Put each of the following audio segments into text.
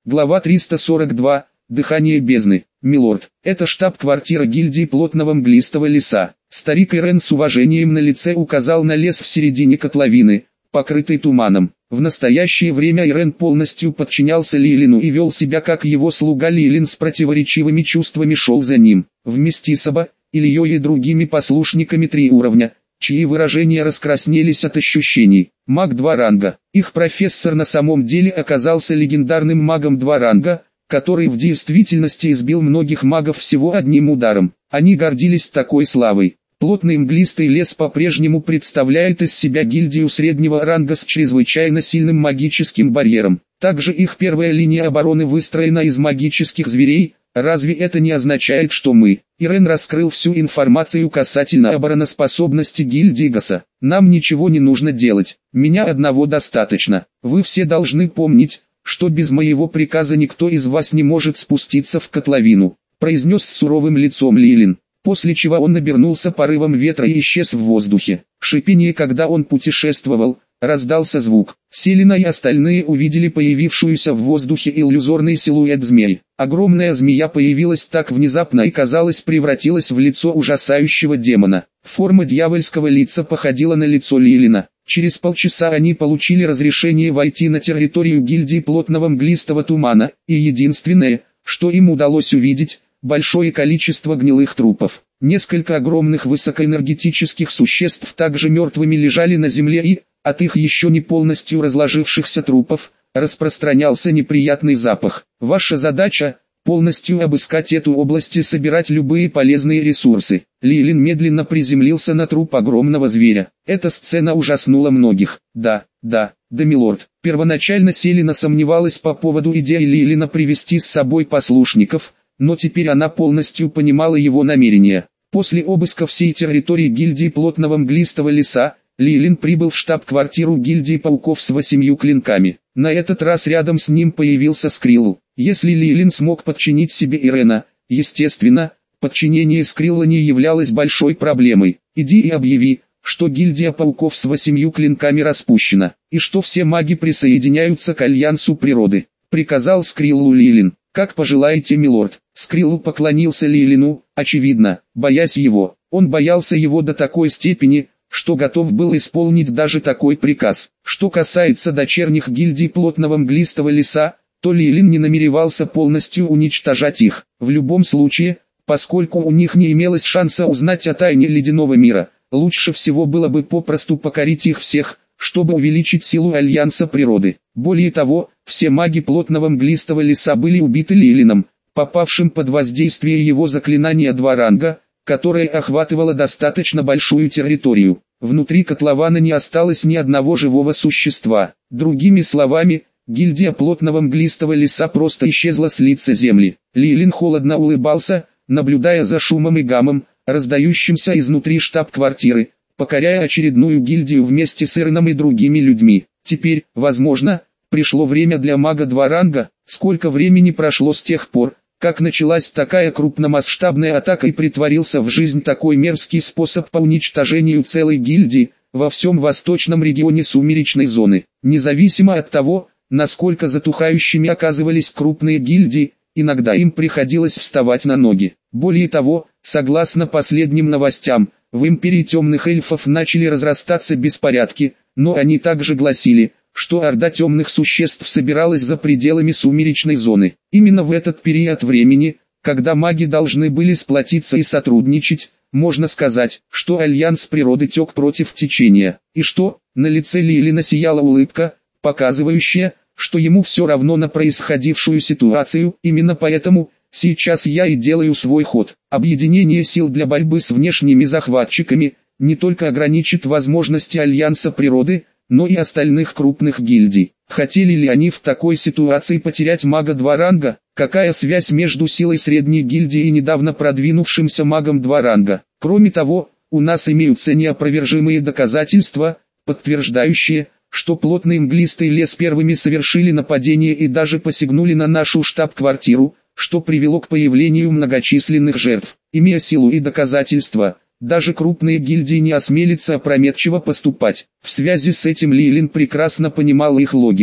Глава 342. Дыхание бездны. Милорд, это штаб-квартира гильдии плотного мглистого леса. Старик Ирен с уважением на лице указал на лес в середине котловины, покрытый туманом. В настоящее время Ирен полностью подчинялся Лилину и вел себя как его слуга. Лилин с противоречивыми чувствами шел за ним. Вместе с Аба, Ильей и другими послушниками 3 уровня, чьи выражения раскраснелись от ощущений. Маг 2 ранга. Их профессор на самом деле оказался легендарным магом 2 ранга, который в действительности избил многих магов всего одним ударом. Они гордились такой славой. Плотный мглистый лес по-прежнему представляет из себя гильдию среднего ранга с чрезвычайно сильным магическим барьером. Также их первая линия обороны выстроена из магических зверей. Разве это не означает, что мы? Ирен раскрыл всю информацию касательно обороноспособности гильдии Гаса. Нам ничего не нужно делать. Меня одного достаточно. Вы все должны помнить, что без моего приказа никто из вас не может спуститься в котловину, произнес с суровым лицом Лилин, после чего он обернулся порывом ветра и исчез в воздухе. Шипение, когда он путешествовал, раздался звук. Селена и остальные увидели появившуюся в воздухе иллюзорный силуэт змей. Огромная змея появилась так внезапно и, казалось, превратилась в лицо ужасающего демона. Форма дьявольского лица походила на лицо Лилина. Через полчаса они получили разрешение войти на территорию гильдии плотного мглистого тумана, и единственное, что им удалось увидеть, большое количество гнилых трупов. Несколько огромных высокоэнергетических существ также мертвыми лежали на земле и, от их еще не полностью разложившихся трупов, распространялся неприятный запах. Ваша задача – полностью обыскать эту область и собирать любые полезные ресурсы. Лилин медленно приземлился на труп огромного зверя. Эта сцена ужаснула многих. Да, милорд. Первоначально Селена сомневалась по поводу идеи Лилина привести с собой послушников, но теперь она полностью понимала его намерения. После обыска всей территории гильдии плотного мглистого леса, Лилин прибыл в штаб-квартиру гильдии пауков с 8 клинками. На этот раз рядом с ним появился Скрилл. Если Лилин смог подчинить себе Ирена, естественно, подчинение Скрилла не являлось большой проблемой. Иди и объяви, что гильдия пауков с 8 клинками распущена, и что все маги присоединяются к альянсу природы, приказал Скриллу Лилин. Как пожелаете, милорд. Скрилл поклонился Лилину, очевидно, боясь его. Он боялся его до такой степени, что готов был исполнить даже такой приказ. Что касается дочерних гильдий плотного мглистого леса, то Лилин не намеревался полностью уничтожать их. В любом случае, поскольку у них не имелось шанса узнать о тайне ледяного мира, лучше всего было бы попросту покорить их всех, чтобы увеличить силу альянса природы. Более того, все маги плотного мглистого леса были убиты Лилином, попавшим под воздействие его заклинания 2 ранга, которое охватывало достаточно большую территорию. Внутри котлована не осталось ни одного живого существа. Другими словами, гильдия плотного мглистого леса просто исчезла с лица земли. Лилин холодно улыбался, наблюдая за шумом и гамом, раздающимся изнутри штаб-квартиры, покоряя очередную гильдию вместе с Иреном и другими людьми. Теперь, возможно, пришло время для мага 2 ранга. Сколько времени прошло с тех пор, как началась такая крупномасштабная атака и притворился в жизнь такой мерзкий способ по уничтожению целой гильдии во всем восточном регионе сумеречной зоны. Независимо от того, насколько затухающими оказывались крупные гильдии, иногда им приходилось вставать на ноги. Более того, согласно последним новостям, в империи темных эльфов начали разрастаться беспорядки, но они также гласили, что орда темных существ собиралась за пределами сумеречной зоны. Именно в этот период времени, когда маги должны были сплотиться и сотрудничать, можно сказать, что альянс природы тек против течения, и что, на лице Лилина сияла улыбка, показывающая, что ему все равно на происходившую ситуацию. Именно поэтому, сейчас я и делаю свой ход. Объединение сил для борьбы с внешними захватчиками не только ограничит возможности альянса природы, но и остальных крупных гильдий. Хотели ли они в такой ситуации потерять мага 2 ранга? Какая связь между силой средней гильдии и недавно продвинувшимся магом 2 ранга? Кроме того, у нас имеются неопровержимые доказательства, подтверждающие, что плотный мглистый лес первыми совершили нападение и даже посягнули на нашу штаб-квартиру, что привело к появлению многочисленных жертв. Имея силу и доказательства, даже крупные гильдии не осмелятся опрометчиво поступать. В связи с этим Лилин прекрасно понимал их логику.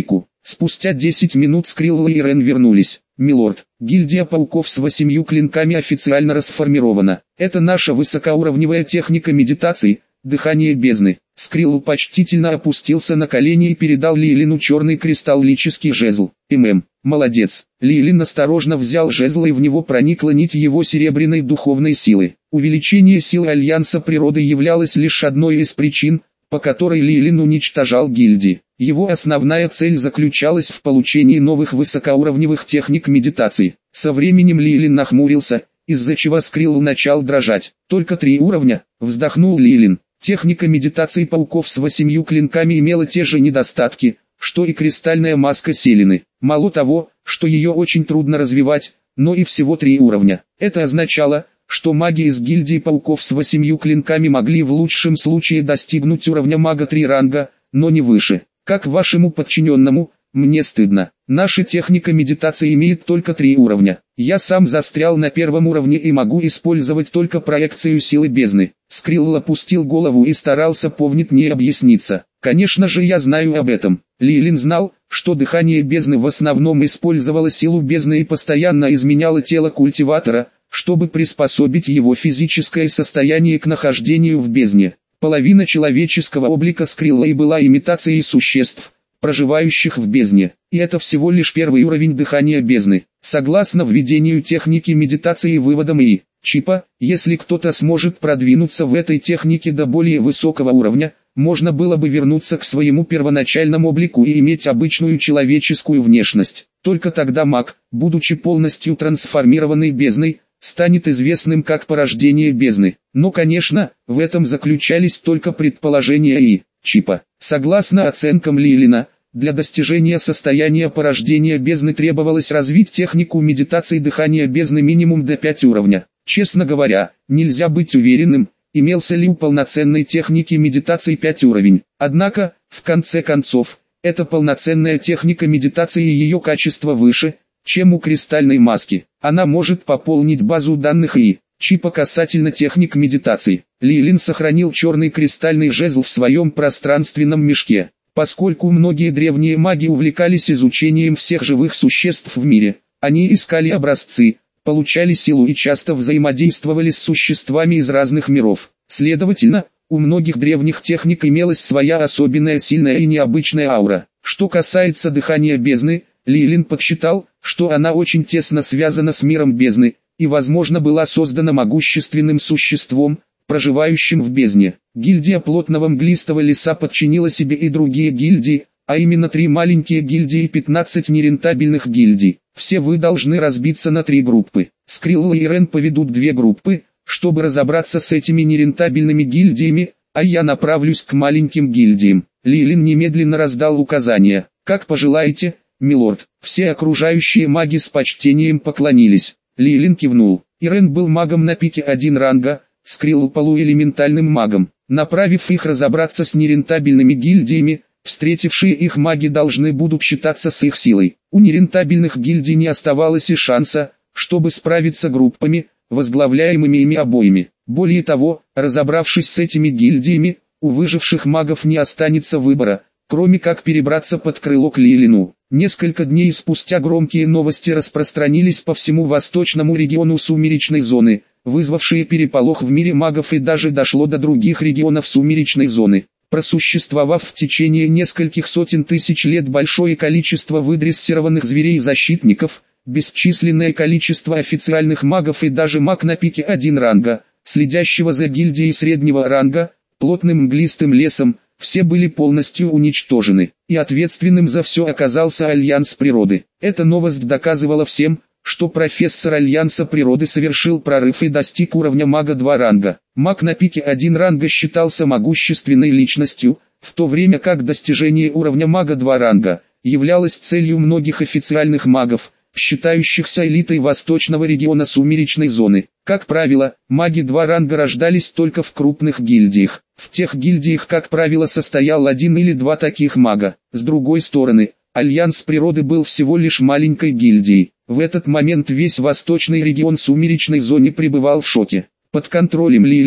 Спустя 10 минут Скрилл и Рен вернулись. «Милорд, гильдия пауков с 8 клинками официально расформирована. Это наша высокоуровневая техника медитации, дыхание бездны». Скрилл почтительно опустился на колени и передал Лилину черный кристаллический жезл. Молодец. Лилин осторожно взял жезл, и в него проникла нить его серебряной духовной силы. Увеличение силы Альянса Природы являлось лишь одной из причин, по которой Лилин уничтожал гильдии. Его основная цель заключалась в получении новых высокоуровневых техник медитации. Со временем Лилин нахмурился, из-за чего Скрилл начал дрожать. «Только 3 уровня», — вздохнул Лилин. Техника медитации пауков с 8 клинками имела те же недостатки, что и кристальная маска Селины. Мало того, что ее очень трудно развивать, но и всего 3 уровня. Это означало, что маги из гильдии пауков с 8 клинками могли в лучшем случае достигнуть уровня мага 3 ранга, но не выше. Как вашему подчиненному, мне стыдно. Наша техника медитации имеет только 3 уровня. Я сам застрял на 1 уровне и могу использовать только проекцию силы бездны. Скрилл опустил голову и старался повнитнее объясниться. Конечно же, я знаю об этом. Лилин знал, что дыхание бездны в основном использовало силу бездны и постоянно изменяло тело культиватора, чтобы приспособить его физическое состояние к нахождению в бездне. Половина человеческого облика Скрилла и была имитацией существ, проживающих в бездне, и это всего лишь 1 уровень дыхания бездны. Согласно введению техники медитации и выводам чипа, если кто-то сможет продвинуться в этой технике до более высокого уровня, можно было бы вернуться к своему первоначальному облику и иметь обычную человеческую внешность. Только тогда маг, будучи полностью трансформированный бездной, станет известным как порождение бездны. Но, конечно, в этом заключались только предположения чипа. Согласно оценкам Лилина, для достижения состояния порождения бездны требовалось развить технику медитации дыхания бездны минимум до 5 уровня. Честно говоря, нельзя быть уверенным, имелся ли у полноценной техники медитации 5 уровень. Однако, в конце концов, эта полноценная техника медитации и ее качество выше, чем у кристальной маски. Она может пополнить базу данных чипа касательно техник медитации. Лилин сохранил черный кристальный жезл в своем пространственном мешке. Поскольку многие древние маги увлекались изучением всех живых существ в мире, они искали образцы, получали силу и часто взаимодействовали с существами из разных миров. Следовательно, у многих древних техник имелась своя особенная сильная и необычная аура. Что касается дыхания бездны, Лилин подсчитал, что она очень тесно связана с миром бездны, и возможно была создана могущественным существом, проживающим в бездне. Гильдия плотного мглистого леса подчинила себе и другие гильдии, а именно 3 маленькие гильдии и 15 нерентабельных гильдий. Все вы должны разбиться на 3 группы. Скрилл и Рен поведут 2 группы, чтобы разобраться с этими нерентабельными гильдиями, а я направлюсь к маленьким гильдиям. Лилин немедленно раздал указания. Как пожелаете, милорд. Все окружающие маги с почтением поклонились. Лилин кивнул. Ирен был магом на пике 1 ранга, Скрилл полуэлементальным магом. Направив их разобраться с нерентабельными гильдиями, встретившие их маги должны будут считаться с их силой. У нерентабельных гильдий не оставалось и шанса, чтобы справиться группами, возглавляемыми ими обоими. Более того, разобравшись с этими гильдиями, у выживших магов не останется выбора, кроме как перебраться под крыло к Лилину. Несколько дней спустя громкие новости распространились по всему восточному региону сумеречной зоны, вызвавшие переполох в мире магов, и даже дошло до других регионов сумеречной зоны. Просуществовав в течение нескольких сотен тысяч лет большое количество выдрессированных зверей-защитников, бесчисленное количество официальных магов и даже маг на пике 1 ранга, следящего за гильдией среднего ранга, плотным мглистым лесом, все были полностью уничтожены, и ответственным за все оказался Альянс Природы. Эта новость доказывала всем, что профессор Альянса Природы совершил прорыв и достиг уровня мага 2 ранга. Маг на пике 1 ранга считался могущественной личностью, в то время как достижение уровня мага 2 ранга являлось целью многих официальных магов, считающихся элитой восточного региона сумеречной зоны. Как правило, маги 2 ранга рождались только в крупных гильдиях. В тех гильдиях, как правило, состоял 1 или 2 таких мага. С другой стороны, Альянс Природы был всего лишь маленькой гильдией. В этот момент весь восточный регион сумеречной зоны пребывал в шоке. Под контролем Лилина,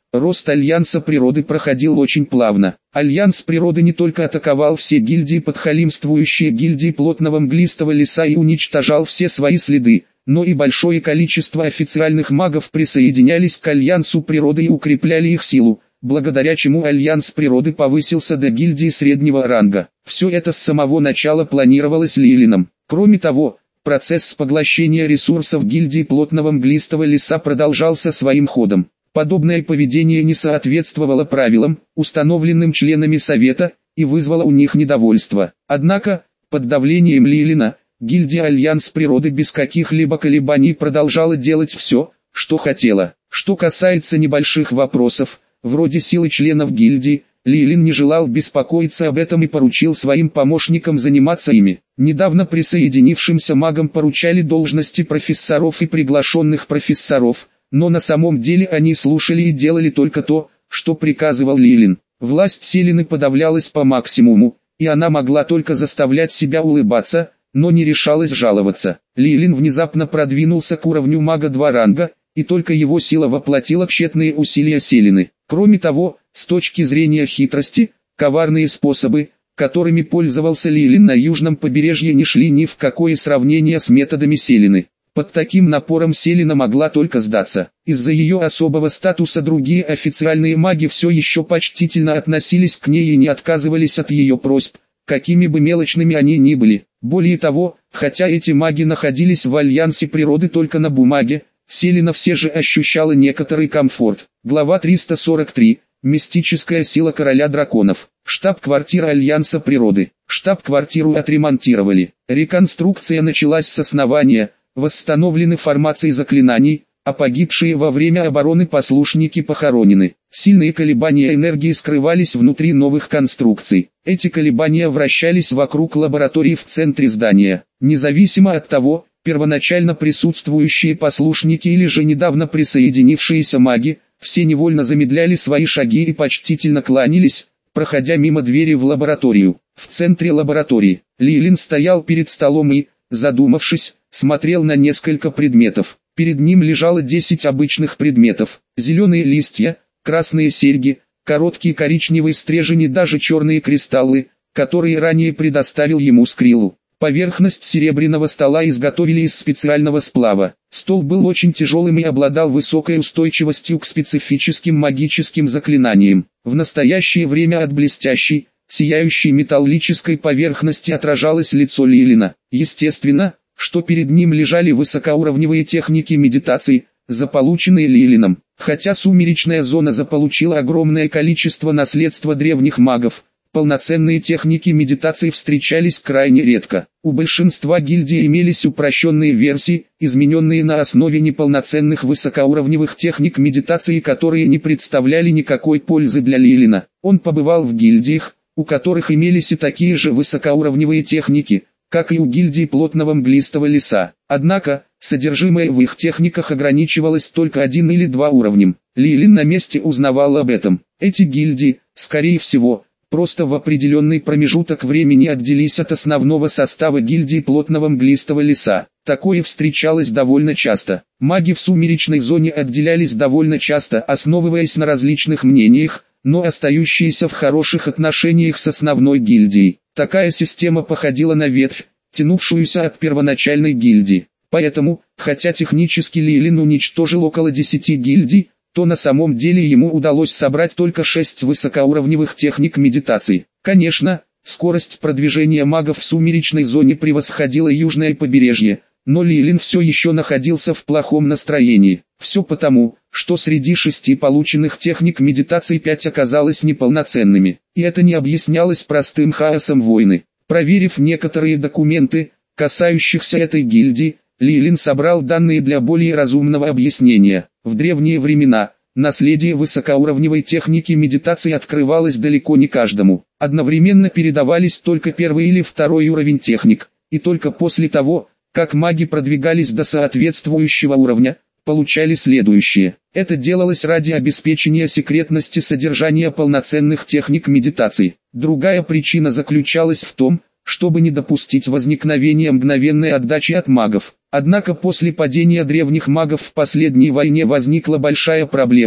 Рост Альянса Природы проходил очень плавно. Альянс Природы не только атаковал все гильдии подхалимствующие гильдии плотного мглистого леса и уничтожал все свои следы, но и большое количество официальных магов присоединялись к Альянсу Природы и укрепляли их силу, благодаря чему Альянс Природы повысился до гильдии среднего ранга. Все это с самого начала планировалось Лилином. Кроме того, процесс поглощения ресурсов гильдии плотного мглистого леса продолжался своим ходом. Подобное поведение не соответствовало правилам, установленным членами Совета, и вызвало у них недовольство. Однако, под давлением Лилина, гильдия Альянс Природы без каких-либо колебаний продолжала делать все, что хотела. Что касается небольших вопросов, вроде силы членов гильдии, Лилин не желал беспокоиться об этом и поручил своим помощникам заниматься ими. Недавно присоединившимся магам поручали должности профессоров и приглашенных профессоров, но на самом деле они слушали и делали только то, что приказывал Лилин. Власть Селины подавлялась по максимуму, и она могла только заставлять себя улыбаться, но не решалась жаловаться. Лилин внезапно продвинулся к уровню мага 2 ранга, и только его сила воплотила тщетные усилия Селины. Кроме того, с точки зрения хитрости, коварные способы, которыми пользовался Лилин на южном побережье, не шли ни в какое сравнение с методами Селины. Под таким напором Селина могла только сдаться. Из-за ее особого статуса другие официальные маги все еще почтительно относились к ней и не отказывались от ее просьб, какими бы мелочными они ни были. Более того, хотя эти маги находились в Альянсе Природы только на бумаге, Селина все же ощущала некоторый комфорт. Глава 343. Мистическая сила короля драконов. Штаб-квартира Альянса Природы. Штаб-квартиру отремонтировали. Реконструкция началась с основания. Восстановлены формации заклинаний, а погибшие во время обороны послушники похоронены. Сильные колебания энергии скрывались внутри новых конструкций. Эти колебания вращались вокруг лаборатории в центре здания. Независимо от того, первоначально присутствующие послушники или же недавно присоединившиеся маги, все невольно замедляли свои шаги и почтительно кланялись, проходя мимо двери в лабораторию. В центре лаборатории Лилин стоял перед столом и, задумавшись, смотрел на несколько предметов. Перед ним лежало 10 обычных предметов: зеленые листья, красные серьги, короткие коричневые стрежени, даже черные кристаллы, которые ранее предоставил ему Скрилл. Поверхность серебряного стола изготовили из специального сплава. Стол был очень тяжелым и обладал высокой устойчивостью к специфическим магическим заклинаниям. В настоящее время от блестящей, сияющей металлической поверхности отражалось лицо Лилина. Естественно, что перед ним лежали высокоуровневые техники медитации, заполученные Лилином. Хотя сумеречная зона заполучила огромное количество наследства древних магов, полноценные техники медитации встречались крайне редко. У большинства гильдий имелись упрощенные версии, измененные на основе неполноценных высокоуровневых техник медитации, которые не представляли никакой пользы для Лилина. Он побывал в гильдиях, у которых имелись и такие же высокоуровневые техники, как и у гильдии плотного мглистого леса. Однако, содержимое в их техниках ограничивалось только 1 или 2 уровнем. Лилин на месте узнавал об этом. Эти гильдии, скорее всего, просто в определенный промежуток времени отделились от основного состава гильдии плотного мглистого леса. Такое встречалось довольно часто. Маги в сумеречной зоне отделялись довольно часто, основываясь на различных мнениях, но остающиеся в хороших отношениях с основной гильдией. Такая система походила на ветвь, тянувшуюся от первоначальной гильдии. Поэтому, хотя технически Лилин уничтожил около 10 гильдий, то на самом деле ему удалось собрать только 6 высокоуровневых техник медитации. Конечно, скорость продвижения магов в сумеречной зоне превосходила южное побережье, но Лилин все еще находился в плохом настроении. Все потому, что среди 6 полученных техник медитации 5 оказалось неполноценными. И это не объяснялось простым хаосом войны. Проверив некоторые документы, касающихся этой гильдии, Лилин собрал данные для более разумного объяснения. В древние времена, наследие высокоуровневой техники медитации открывалось далеко не каждому. Одновременно передавались только 1 или 2 уровень техник, и только после того, как маги продвигались до соответствующего уровня, получали следующее. Это делалось ради обеспечения секретности содержания полноценных техник медитации. Другая причина заключалась в том, чтобы не допустить возникновения мгновенной отдачи от магов. Однако после падения древних магов в последней войне возникла большая проблема.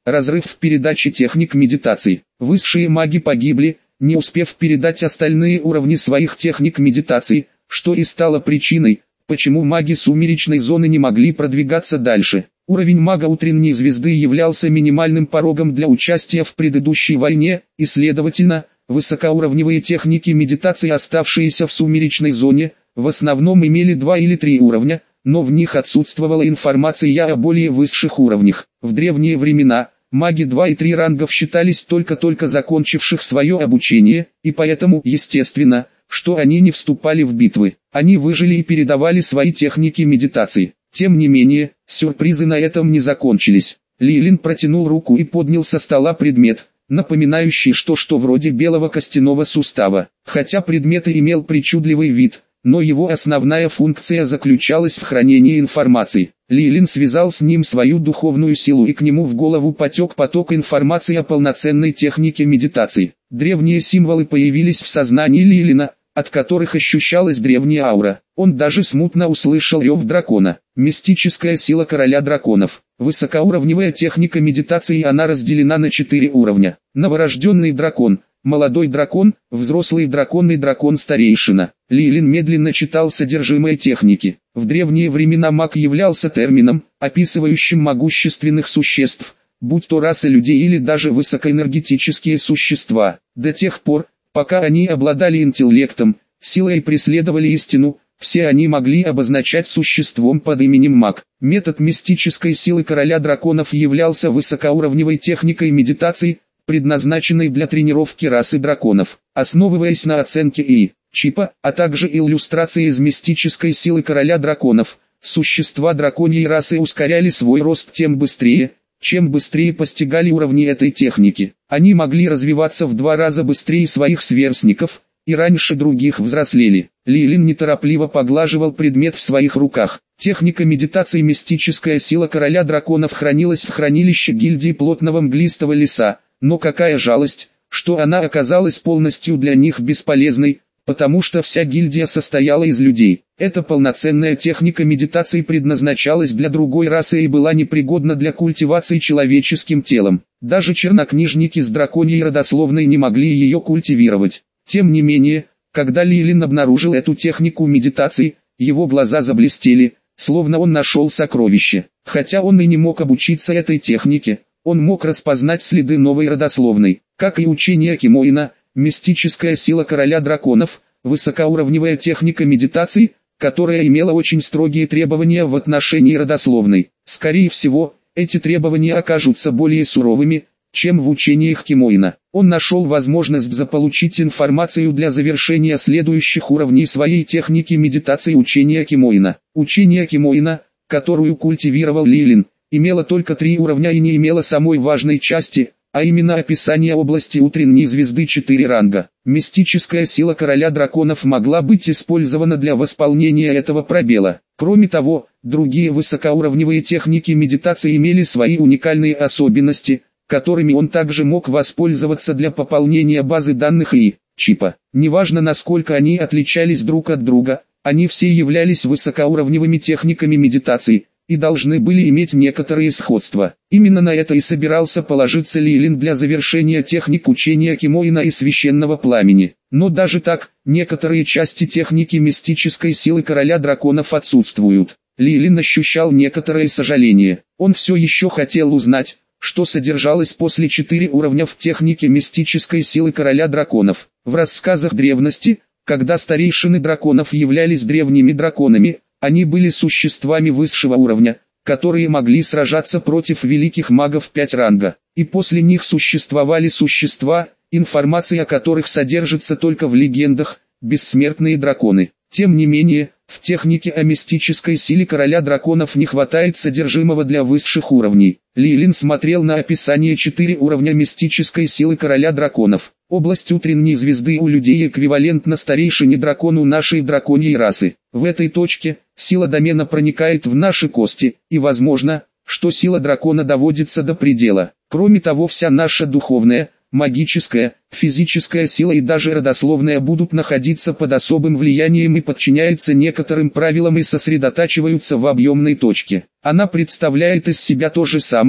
разрыв в передаче техник медитации. Высшие маги погибли, не успев передать остальные уровни своих техник медитации, что и стало причиной, почему маги сумеречной зоны не могли продвигаться дальше. Уровень мага утренней звезды являлся минимальным порогом для участия в предыдущей войне, и следовательно, высокоуровневые техники медитации, оставшиеся в сумеречной зоне, в основном имели 2 или 3 уровня, но в них отсутствовала информация о более высших уровнях. В древние времена, маги 2 и 3 рангов считались только-только закончивших свое обучение, и поэтому, естественно, что они не вступали в битвы. Они выжили и передавали свои техники медитации. Тем не менее, сюрпризы на этом не закончились. Лилин протянул руку и поднял со стола предмет, напоминающий что вроде белого костяного сустава. Хотя предмет и имел причудливый вид, но его основная функция заключалась в хранении информации. Лилин связал с ним свою духовную силу, и к нему в голову потек поток информации о полноценной технике медитации. Древние символы появились в сознании Лилина, от которых ощущалась древняя аура. Он даже смутно услышал рев дракона. Мистическая сила короля драконов. Высокоуровневая техника медитации, она разделена на 4 уровня. Новорожденный дракон, молодой дракон, взрослый дракон и дракон-старейшина. Лилин медленно читал содержимое техники. В древние времена маг являлся термином, описывающим могущественных существ, будь то раса людей или даже высокоэнергетические существа. До тех пор, пока они обладали интеллектом, силой и преследовали истину, все они могли обозначать существом под именем маг. Метод мистической силы короля драконов являлся высокоуровневой техникой медитации, предназначенной для тренировки расы драконов. Основываясь на оценке И. Чипа, а также иллюстрации из мистической силы короля драконов, существа драконьей расы ускоряли свой рост тем быстрее, чем быстрее постигали уровни этой техники. Они могли развиваться в 2 раза быстрее своих сверстников, и раньше других взрослели. Лилин неторопливо поглаживал предмет в своих руках. Техника медитации «Мистическая сила короля драконов» хранилась в хранилище гильдии плотного мглистого леса, но какая жалость, что она оказалась полностью для них бесполезной, потому что вся гильдия состояла из людей. Эта полноценная техника медитации предназначалась для другой расы и была непригодна для культивации человеческим телом. Даже чернокнижники с драконьей родословной не могли ее культивировать. Тем не менее, когда Лилин обнаружил эту технику медитации, его глаза заблестели, словно он нашел сокровище. Хотя он и не мог обучиться этой технике, он мог распознать следы новой родословной. Как и учение Кимоина, мистическая сила короля драконов, высокоуровневая техника медитации, которая имела очень строгие требования в отношении родословной. Скорее всего, эти требования окажутся более суровыми, чем в учениях Кимоина. Он нашел возможность заполучить информацию для завершения следующих уровней своей техники медитации учения Кимоина. Учение Кимоина, которую культивировал Лилин, имело только 3 уровня и не имело самой важной части, а именно описание области утренней звезды 4 ранга. Мистическая сила короля драконов могла быть использована для восполнения этого пробела. Кроме того, другие высокоуровневые техники медитации имели свои уникальные особенности, которыми он также мог воспользоваться для пополнения базы данных И. Чипа. Неважно, насколько они отличались друг от друга, они все являлись высокоуровневыми техниками медитации и должны были иметь некоторые сходства. Именно на это и собирался положиться Лилин для завершения техник учения Кимоина и священного пламени. Но даже так, некоторые части техники мистической силы короля драконов отсутствуют. Лилин ощущал некоторое сожаление. Он все еще хотел узнать, что содержалось после 4 уровня в технике мистической силы короля драконов. В рассказах древности, когда старейшины драконов являлись древними драконами, они были существами высшего уровня, которые могли сражаться против великих магов 5 ранга. И после них существовали существа, информация о которых содержится только в легендах, бессмертные драконы. Тем не менее, в технике о мистической силе короля драконов не хватает содержимого для высших уровней. Лилин смотрел на описание 4 уровня мистической силы короля драконов. Область утренней звезды у людей эквивалентна старейшине дракону нашей драконьей расы. В этой точке сила домена проникает в наши кости, и возможно, что сила дракона доводится до предела. Кроме того, вся наша духовная, магическая, физическая сила и даже родословная будут находиться под особым влиянием и подчиняются некоторым правилам и сосредотачиваются в объемной точке. Она представляет из себя то же самое,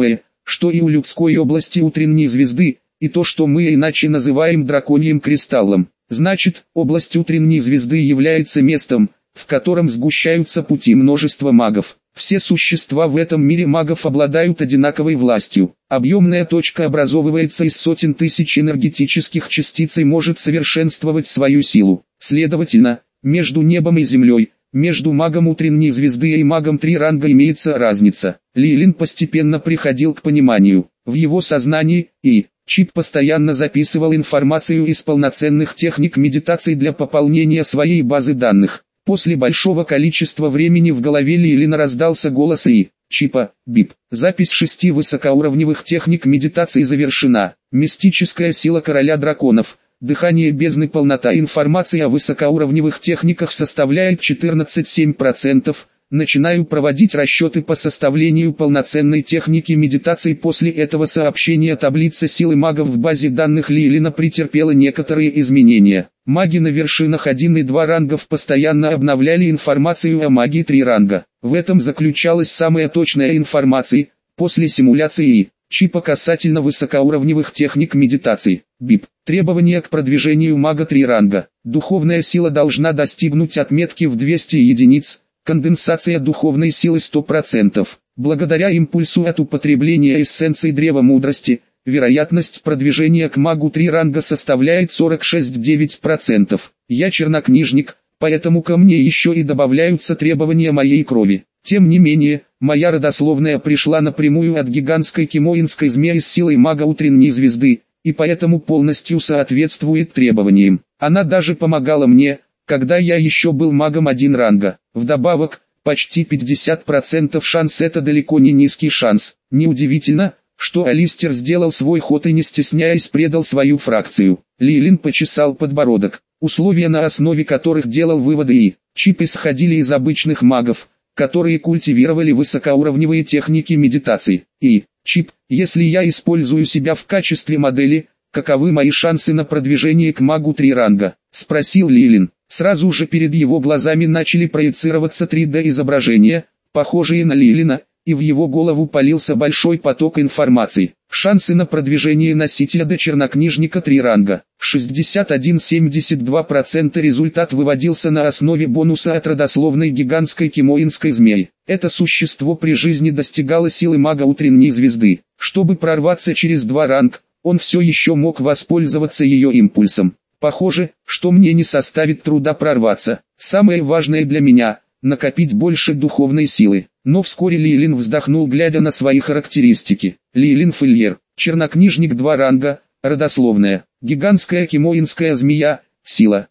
что и у людской области утренней звезды, и то, что мы иначе называем драконьим кристаллом. Значит, область утренней звезды является местом, в котором сгущаются пути множества магов. Все существа в этом мире магов обладают одинаковой властью. Объемная точка образовывается из сотен тысяч энергетических частиц и может совершенствовать свою силу. Следовательно, между небом и землей, между магом утренней звезды и магом 3 ранга имеется разница. Лилин постепенно приходил к пониманию. В его сознании Чип постоянно записывал информацию из полноценных техник медитации для пополнения своей базы данных. После большого количества времени в голове Лилина раздался голос Чипа: «Бип, запись 6 высокоуровневых техник медитации завершена. Мистическая сила короля драконов, дыхание бездны, полнота информации о высокоуровневых техниках составляет 14,7%. Начинаю проводить расчеты по составлению полноценной техники медитации». После этого сообщения таблица силы магов в базе данных Лилина претерпела некоторые изменения. Маги на вершинах 1 и 2 рангов постоянно обновляли информацию о магии 3 ранга. В этом заключалась самая точная информация после симуляции Чипа касательно высокоуровневых техник медитации. БИП. Требования к продвижению мага 3 ранга. Духовная сила должна достигнуть отметки в 200 единиц. Конденсация духовной силы 100%. Благодаря импульсу от употребления эссенции древа мудрости, вероятность продвижения к магу 3 ранга составляет 46,9%. Я чернокнижник, поэтому ко мне еще и добавляются требования моей крови. Тем не менее, моя родословная пришла напрямую от гигантской кимоинской змеи с силой мага утренней звезды, и поэтому полностью соответствует требованиям. Она даже помогала мне, когда я еще был магом 1 ранга. Вдобавок, почти 50% шанс — это далеко не низкий шанс. Неудивительно, что Алистер сделал свой ход и не стесняясь предал свою фракцию. Лилин почесал подбородок. Условия, на основе которых делал выводы Чип, исходили из обычных магов, которые культивировали высокоуровневые техники медитации. Чип, если я использую себя в качестве модели, каковы мои шансы на продвижение к магу 3 ранга? Спросил Лилин. Сразу же перед его глазами начали проецироваться 3D-изображения, похожие на Лилина, и в его голову полился большой поток информации. Шансы на продвижение носителя до чернокнижника 3 ранга. 61,72%. Результат выводился на основе бонуса от родословной гигантской кимоинской змеи. Это существо при жизни достигало силы мага утренней звезды. Чтобы прорваться через 2 ранг, он все еще мог воспользоваться ее импульсом. Похоже, что мне не составит труда прорваться. Самое важное для меня – накопить больше духовной силы. Но вскоре Лилин вздохнул, глядя на свои характеристики. Лилин Фильер, чернокнижник 2 ранга, родословная, гигантская кимоинская змея, сила,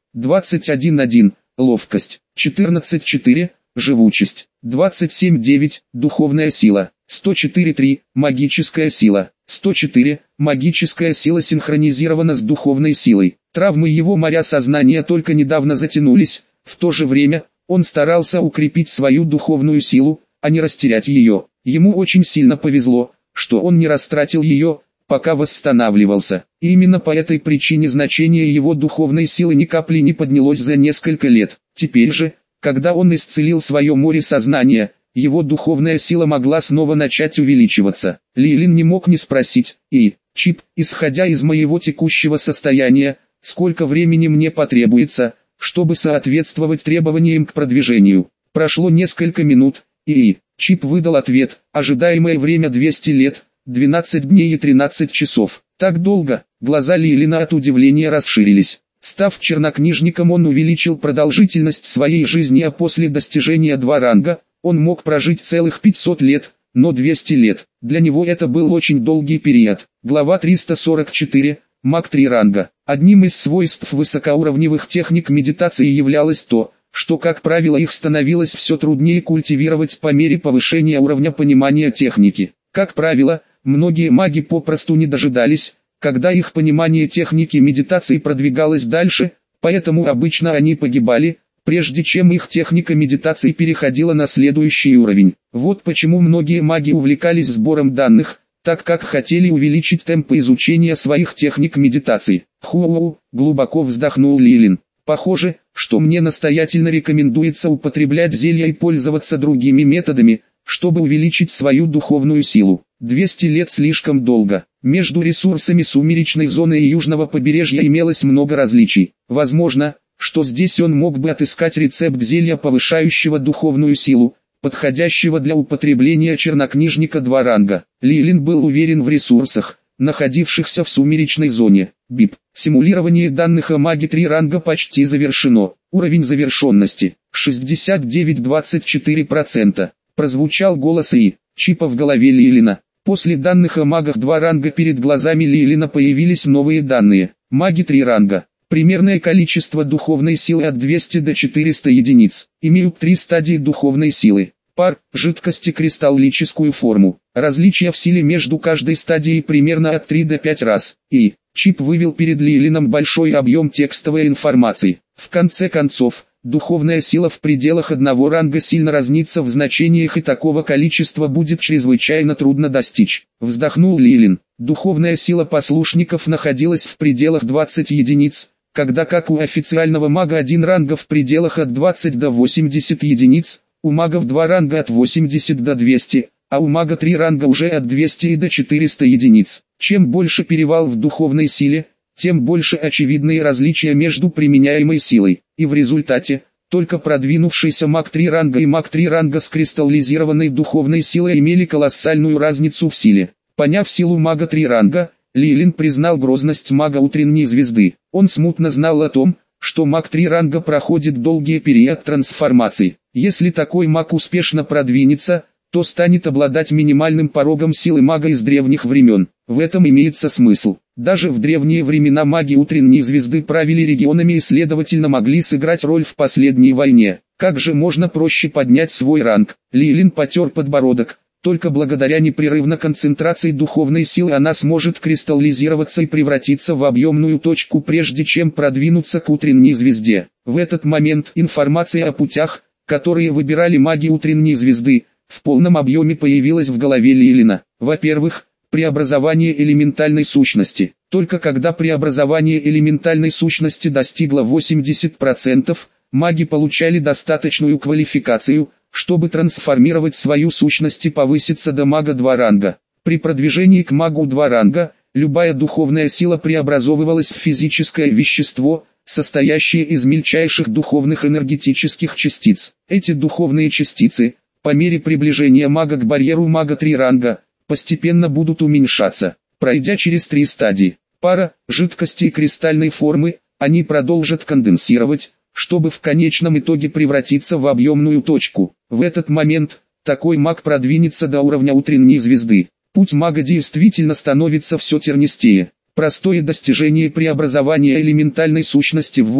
21,1, ловкость, 14,4, живучесть, 27,9, духовная сила, 104,3, магическая сила, 104, магическая сила синхронизирована с духовной силой. Травмы его моря сознания только недавно затянулись, в то же время, он старался укрепить свою духовную силу, а не растерять ее. Ему очень сильно повезло, что он не растратил ее, пока восстанавливался. И именно по этой причине значение его духовной силы ни капли не поднялось за несколько лет. Теперь же, когда он исцелил свое море сознания, его духовная сила могла снова начать увеличиваться. Лилин не мог не спросить: Чип, исходя из моего текущего состояния, сколько времени мне потребуется, чтобы соответствовать требованиям к продвижению? Прошло несколько минут, и Чип выдал ответ: ожидаемое время 200 лет, 12 дней и 13 часов. Так долго? Глаза Лилина от удивления расширились. Став чернокнижником, он увеличил продолжительность своей жизни, а после достижения 2 ранга, он мог прожить целых 500 лет, но 200 лет, для него это был очень долгий период. Глава 344. Маг 3 ранга. Одним из свойств высокоуровневых техник медитации являлось то, что, как правило, их становилось все труднее культивировать по мере повышения уровня понимания техники. Как правило, многие маги попросту не дожидались, когда их понимание техники медитации продвигалось дальше, поэтому обычно они погибали, прежде чем их техника медитации переходила на следующий уровень. Вот почему многие маги увлекались сбором данных, так как хотели увеличить темпы изучения своих техник медитации. Глубоко вздохнул Лилин. Похоже, что мне настоятельно рекомендуется употреблять зелья и пользоваться другими методами, чтобы увеличить свою духовную силу. 200 лет слишком долго. Между ресурсами сумеречной зоны и южного побережья имелось много различий. Возможно, что здесь он мог бы отыскать рецепт зелья, повышающего духовную силу, подходящего для употребления чернокнижника 2 ранга. Лилин был уверен в ресурсах, находившихся в сумеречной зоне. БИП. Симулирование данных о маге 3 ранга почти завершено. Уровень завершенности 69,24%. Прозвучал голос ИИ. Чипа в голове Лилина. После данных о магах 2 ранга перед глазами Лилина появились новые данные. Маги 3 ранга. Примерное количество духовной силы от 200 до 400 единиц. Имеют 3 стадии духовной силы. Пар, жидкости, кристаллическую форму. Различия в силе между каждой стадией примерно от 3 до 5 раз. И чип вывел перед Лилином большой объем текстовой информации. В конце концов, духовная сила в пределах одного ранга сильно разнится в значениях, и такого количества будет чрезвычайно трудно достичь. Вздохнул Лилин. Духовная сила послушников находилась в пределах 20 единиц, когда как у официального мага 1 ранга в пределах от 20 до 80 единиц, у магов 2 ранга от 80 до 200, а у мага 3 ранга уже от 200 и до 400 единиц. Чем больше перевал в духовной силе, тем больше очевидные различия между применяемой силой, и в результате, только продвинувшийся маг 3 ранга и маг 3 ранга с кристаллизированной духовной силой имели колоссальную разницу в силе. Поняв силу мага 3 ранга, Лилин признал грозность мага утренней звезды. Он смутно знал о том, что маг 3 ранга проходит долгий период трансформации. Если такой маг успешно продвинется, то станет обладать минимальным порогом силы мага из древних времен. В этом имеется смысл. Даже в древние времена маги утренней звезды правили регионами и следовательно могли сыграть роль в последней войне. Как же можно проще поднять свой ранг? Лилин потер подбородок. Только благодаря непрерывной концентрации духовной силы она сможет кристаллизироваться и превратиться в объемную точку, прежде чем продвинуться к утренней звезде. В этот момент информация о путях, которые выбирали маги утренней звезды, в полном объеме появилась в голове Лилина. Во-первых, преобразование элементальной сущности. Только когда преобразование элементальной сущности достигло 80%, маги получали достаточную квалификацию, чтобы трансформировать свою сущность и повыситься до мага 2 ранга. При продвижении к магу 2 ранга, любая духовная сила преобразовывалась в физическое вещество, состоящее из мельчайших духовных энергетических частиц. Эти духовные частицы, по мере приближения мага к барьеру мага 3 ранга, постепенно будут уменьшаться. Пройдя через 3 стадии пара, жидкости и кристальной формы, они продолжат конденсировать, чтобы в конечном итоге превратиться в объемную точку. В этот момент, такой маг продвинется до уровня утренней звезды. Путь мага действительно становится все тернистее. Простое достижение преобразования элементальной сущности в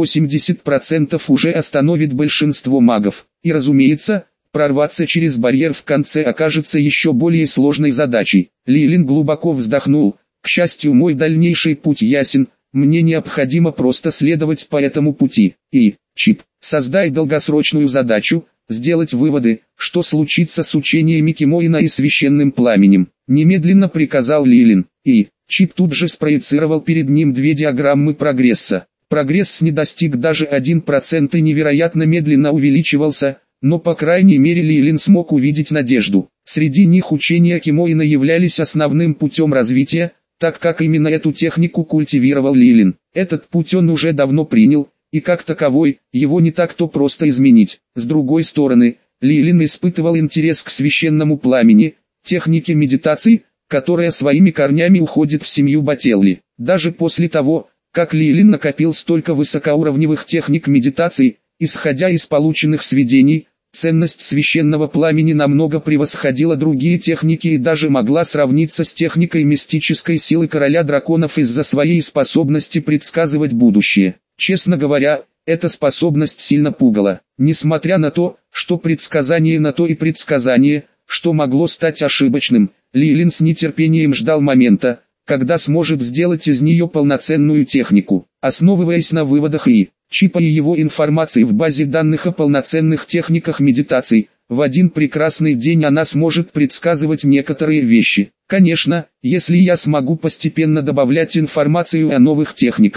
80% уже остановит большинство магов. И разумеется, прорваться через барьер в конце окажется еще более сложной задачей. Лилин глубоко вздохнул. К счастью, мой дальнейший путь ясен. Мне необходимо просто следовать по этому пути. И, чип, создай долгосрочную задачу, сделать выводы, что случится с учениями Кимоина и священным пламенем. Немедленно приказал Лилин. И, чип тут же спроецировал перед ним 2 диаграммы прогресса. Прогресс не достиг даже 1% и невероятно медленно увеличивался, но по крайней мере Лилин смог увидеть надежду. Среди них учения Кимоина являлись основным путем развития, так как именно эту технику культивировал Лилин. Этот путь он уже давно принял, и как таковой, его не так-то просто изменить. С другой стороны, Лилин испытывал интерес к священному пламени, технике медитации, которая своими корнями уходит в семью Бателли. Даже после того, как Лилин накопил столько высокоуровневых техник медитации, исходя из полученных сведений, ценность священного пламени намного превосходила другие техники и даже могла сравниться с техникой мистической силы короля драконов из-за своей способности предсказывать будущее. Честно говоря, эта способность сильно пугала. Несмотря на то, что предсказание на то и предсказание, что могло стать ошибочным, Лилин с нетерпением ждал момента, когда сможет сделать из нее полноценную технику. Основываясь на выводах чипа и его информации в базе данных о полноценных техниках медитаций, в один прекрасный день она сможет предсказывать некоторые вещи. Конечно, если я смогу постепенно добавлять информацию о новых техниках,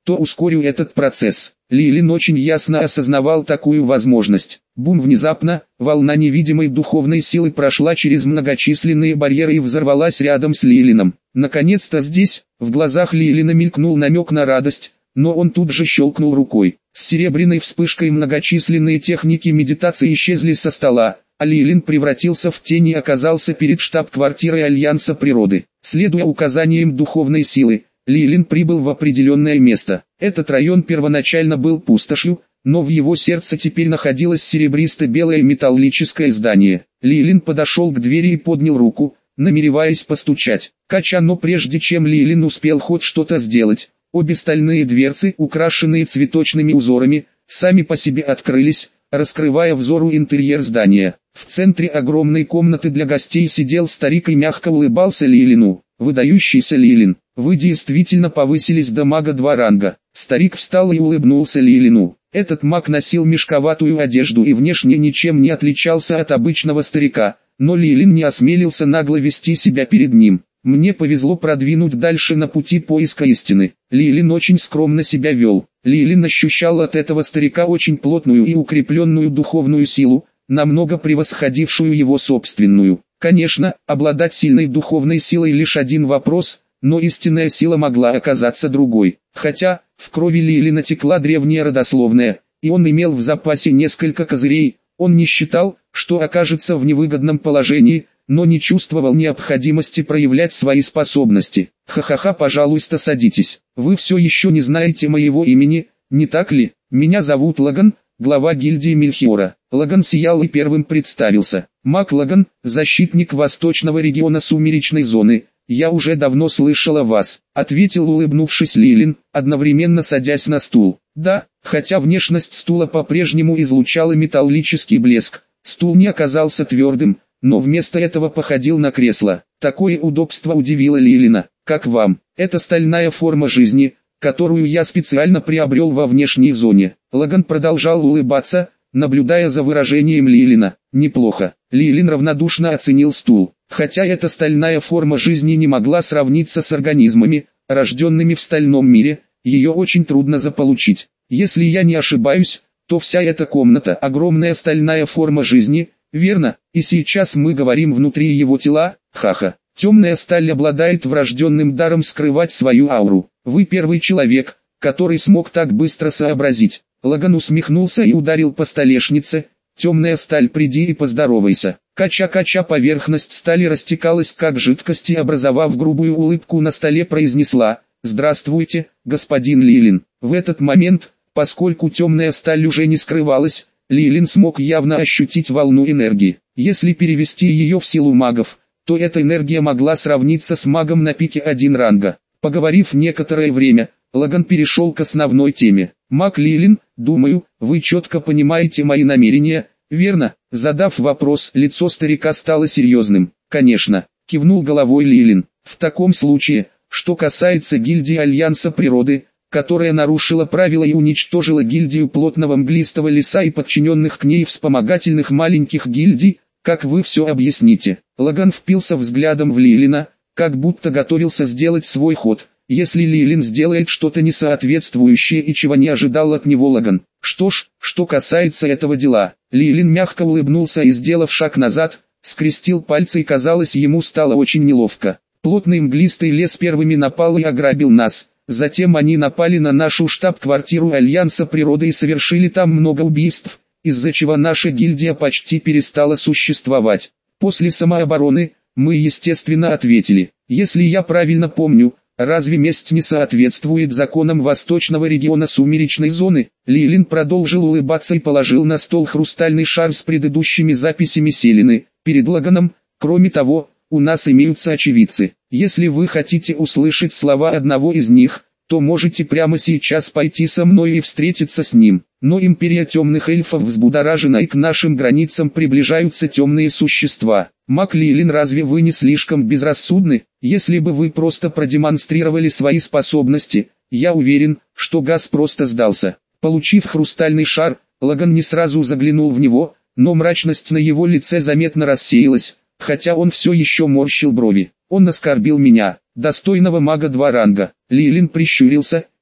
то ускорю этот процесс. Лилин очень ясно осознавал такую возможность. Бум! Внезапно, волна невидимой духовной силы прошла через многочисленные барьеры и взорвалась рядом с Лилином. Наконец-то здесь, в глазах Лилина мелькнул намек на радость, но он тут же щелкнул рукой. С серебряной вспышкой многочисленные техники медитации исчезли со стола, а Лилин превратился в тень и оказался перед штаб-квартирой Альянса Природы. Следуя указаниям духовной силы, Лилин прибыл в определенное место. Этот район первоначально был пустошью, но в его сердце теперь находилось серебристо-белое металлическое здание. Лилин подошел к двери и поднял руку, намереваясь постучать. Но прежде чем Лилин успел хоть что-то сделать, обе стальные дверцы, украшенные цветочными узорами, сами по себе открылись, раскрывая взору интерьер здания. В центре огромной комнаты для гостей сидел старик и мягко улыбался Лилину. «Выдающийся Лилин, вы действительно повысились до мага 2 ранга». Старик встал и улыбнулся Лилину. Этот маг носил мешковатую одежду и внешне ничем не отличался от обычного старика, но Лилин не осмелился нагло вести себя перед ним. Мне повезло продвинуть дальше на пути поиска истины. Лилин очень скромно себя вел. Лилин ощущал от этого старика очень плотную и укрепленную духовную силу, намного превосходившую его собственную. Конечно, обладать сильной духовной силой лишь один вопрос, но истинная сила могла оказаться другой. Хотя, в крови Лилина текла древняя родословная, и он имел в запасе несколько козырей, он не считал, что окажется в невыгодном положении, но не чувствовал необходимости проявлять свои способности. «Ха-ха-ха, пожалуйста, садитесь. Вы все еще не знаете моего имени, не так ли? Меня зовут Лаган, глава гильдии Мельхиора». Лаган сиял и первым представился. «Маг Лаган, защитник восточного региона сумеречной зоны. Я уже давно слышал о вас», — ответил улыбнувшись Лилин, одновременно садясь на стул. Да, хотя внешность стула по-прежнему излучала металлический блеск, стул не оказался твердым, но вместо этого походил на кресло. Такое удобство удивило Лилина. «Как вам? Это стальная форма жизни, которую я специально приобрел во внешней зоне». Лаган продолжал улыбаться, наблюдая за выражением Лилина. «Неплохо». Лилин равнодушно оценил стул. Хотя эта стальная форма жизни не могла сравниться с организмами, рожденными в стальном мире, ее очень трудно заполучить. Если я не ошибаюсь, то вся эта комната – огромная стальная форма жизни, верно? И сейчас мы говорим внутри его тела, ха-ха. Темная сталь обладает врожденным даром скрывать свою ауру. Вы первый человек, который смог так быстро сообразить. Лаган усмехнулся и ударил по столешнице. «Темная сталь, приди и поздоровайся». Кача-кача, поверхность стали растекалась как жидкость и, образовав грубую улыбку на столе, произнесла: «Здравствуйте, господин Лилин». В этот момент, поскольку темная сталь уже не скрывалась, Лилин смог явно ощутить волну энергии. Если перевести ее в силу магов, то эта энергия могла сравниться с магом на пике 1 ранга. Поговорив некоторое время, Лаган перешел к основной теме. «Маг Лилин, думаю, вы четко понимаете мои намерения, верно?» Задав вопрос, лицо старика стало серьезным. «Конечно», — кивнул головой Лилин. «В таком случае, что касается гильдии Альянса Природы, которая нарушила правила и уничтожила гильдию плотного мглистого леса и подчиненных к ней вспомогательных маленьких гильдий, как вы все объясните?» Лаган впился взглядом в Лилина, как будто готовился сделать свой ход. Если Лилин сделает что-то несоответствующее и чего не ожидал от него Лаган. Что ж, что касается этого дела, Лилин мягко улыбнулся и, сделав шаг назад, скрестил пальцы, и казалось, ему стало очень неловко. Плотный мглистый лес первыми напал и ограбил нас. Затем они напали на нашу штаб-квартиру Альянса Природы и совершили там много убийств, из-за чего наша гильдия почти перестала существовать. После самообороны, мы естественно ответили. Если я правильно помню, разве месть не соответствует законам восточного региона сумеречной зоны? Лилин продолжил улыбаться и положил на стол хрустальный шар с предыдущими записями Селины, перед Лаганом. «Кроме того, у нас имеются очевидцы. Если вы хотите услышать слова одного из них, то можете прямо сейчас пойти со мной и встретиться с ним. Но империя темных эльфов взбудоражена, и к нашим границам приближаются темные существа. Маг Лилин, разве вы не слишком безрассудны? Если бы вы просто продемонстрировали свои способности, я уверен, что газ просто сдался». Получив хрустальный шар, Лаган не сразу заглянул в него, но мрачность на его лице заметно рассеялась, хотя он все еще морщил брови. «Он оскорбил меня, достойного мага 2 ранга». Лилин прищурился,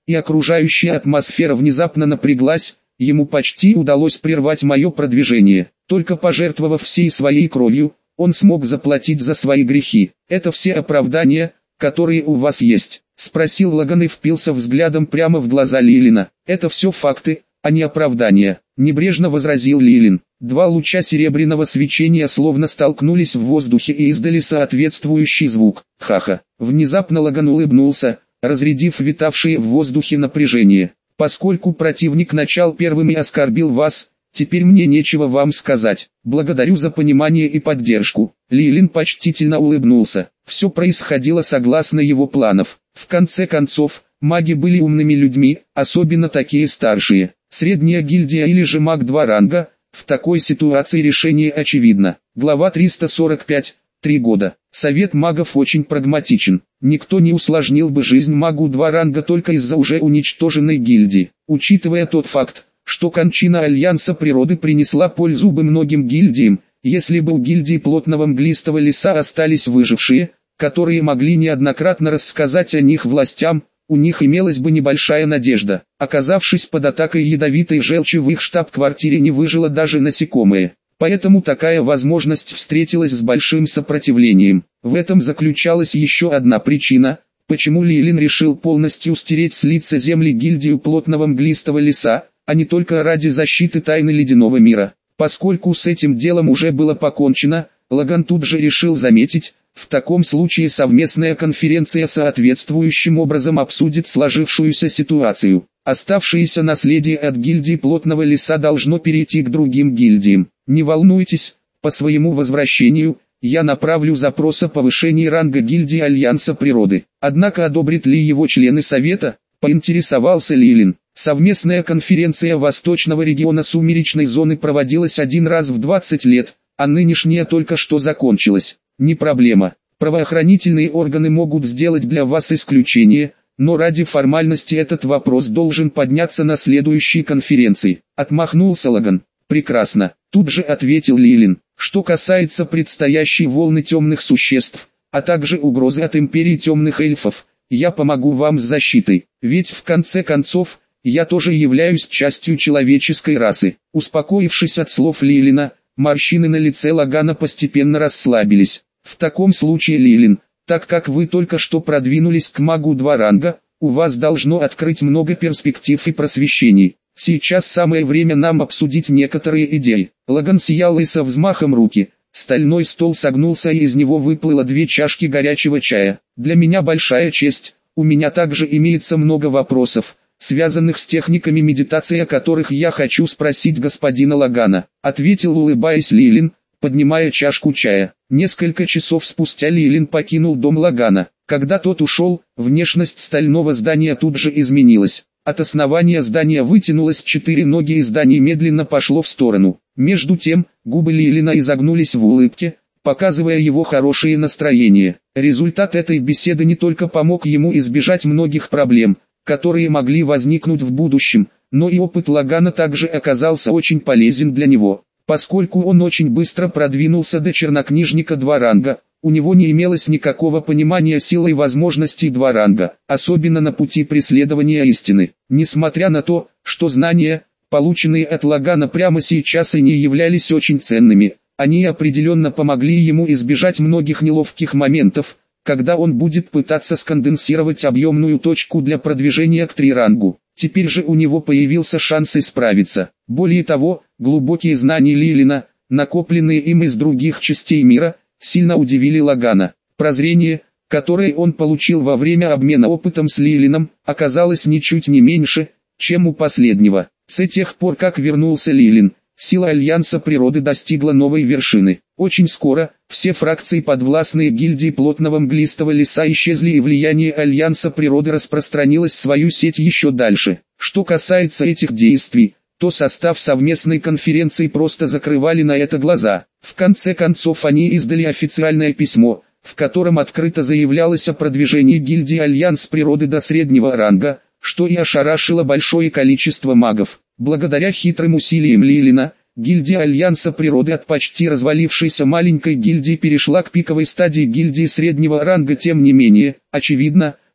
и окружающая атмосфера внезапно напряглась, ему почти удалось прервать мое продвижение. Только пожертвовав всей своей кровью, он смог заплатить за свои грехи. Это все оправдания, которые у вас есть? Спросил Лаган и впился взглядом прямо в глаза Лилина. Это все факты, а не оправдания. Небрежно возразил Лилин. Два луча серебряного свечения словно столкнулись в воздухе и издали соответствующий звук. Ха-ха. Внезапно Лаган улыбнулся, разрядив витавшее в воздухе напряжение. Поскольку противник начал первым и оскорбил вас, теперь мне нечего вам сказать. Благодарю за понимание и поддержку. Лилин почтительно улыбнулся. Все происходило согласно его планов. В конце концов, маги были умными людьми, особенно такие старшие. Средняя гильдия или же маг 2 ранга. В такой ситуации решение очевидно. Глава 345. 3 года. Совет магов очень прагматичен. Никто не усложнил бы жизнь магу 2 ранга только из-за уже уничтоженной гильдии. Учитывая тот факт, что кончина Альянса Природы принесла пользу бы многим гильдиям, если бы у гильдии Плотного Мглистого Леса остались выжившие, которые могли неоднократно рассказать о них властям, у них имелась бы небольшая надежда. Оказавшись под атакой ядовитой желчи в их штаб-квартире, не выжило даже насекомое. Поэтому такая возможность встретилась с большим сопротивлением. В этом заключалась еще одна причина, почему Лилин решил полностью стереть с лица земли гильдию Плотного Мглистого Леса, а не только ради защиты тайны Ледяного мира. Поскольку с этим делом уже было покончено, Лаган тут же решил заметить, в таком случае совместная конференция соответствующим образом обсудит сложившуюся ситуацию. Оставшееся наследие от гильдии Плотного Леса должно перейти к другим гильдиям. Не волнуйтесь, по своему возвращению, я направлю запрос о повышении ранга гильдии Альянса Природы. Однако одобрят ли его члены Совета, поинтересовался Лилин. Совместная конференция Восточного региона Сумеречной зоны проводилась один раз в 20 лет, а нынешняя только что закончилась. Не проблема. Правоохранительные органы могут сделать для вас исключение, но ради формальности этот вопрос должен подняться на следующей конференции. Отмахнулся Лаган. Прекрасно. Тут же ответил Лилин. Что касается предстоящей волны темных существ, а также угрозы от империи темных эльфов, я помогу вам с защитой. Ведь в конце концов, я тоже являюсь частью человеческой расы. Успокоившись от слов Лилина, морщины на лице Лагана постепенно расслабились. В таком случае, Лилин, так как вы только что продвинулись к магу 2 ранга, у вас должно открыть много перспектив и просвещений. Сейчас самое время нам обсудить некоторые идеи. Лаган сиял и со взмахом руки. Стальной стол согнулся и из него выплыло 2 чашки горячего чая. Для меня большая честь, у меня также имеется много вопросов, связанных с техниками медитации, о которых я хочу спросить господина Лагана, ответил улыбаясь Лилин, поднимая чашку чая. Несколько часов спустя Лилин покинул дом Лагана. Когда тот ушел, внешность стального здания тут же изменилась. От основания здания вытянулось 4 ноги и здание медленно пошло в сторону. Между тем, губы Лилина изогнулись в улыбке, показывая его хорошее настроение. Результат этой беседы не только помог ему избежать многих проблем, которые могли возникнуть в будущем, но и опыт Лагана также оказался очень полезен для него. Поскольку он очень быстро продвинулся до чернокнижника 2 ранга, у него не имелось никакого понимания силы и возможностей 2 ранга, особенно на пути преследования истины. Несмотря на то, что знания, полученные от Лагана прямо сейчас и не являлись очень ценными, они определенно помогли ему избежать многих неловких моментов, когда он будет пытаться сконденсировать объемную точку для продвижения к 3 рангу. Теперь же у него появился шанс исправиться. Более того, глубокие знания Лилина, накопленные им из других частей мира, сильно удивили Лагана. Прозрение, которое он получил во время обмена опытом с Лилином, оказалось ничуть не меньше, чем у последнего. С тех пор, как вернулся Лилин, сила Альянса Природы достигла новой вершины. Очень скоро, все фракции подвластные гильдии Плотного Мглистого Леса исчезли и влияние Альянса Природы распространилось в свою сеть еще дальше. Что касается этих действий, то состав совместной конференции просто закрывали на это глаза. В конце концов они издали официальное письмо, в котором открыто заявлялось о продвижении гильдии Альянс Природы до среднего ранга, что и ошарашило большое количество магов. Благодаря хитрым усилиям Лилина, гильдия Альянса Природы от почти развалившейся маленькой гильдии перешла к пиковой стадии гильдии среднего ранга. Тем не менее, очевидно,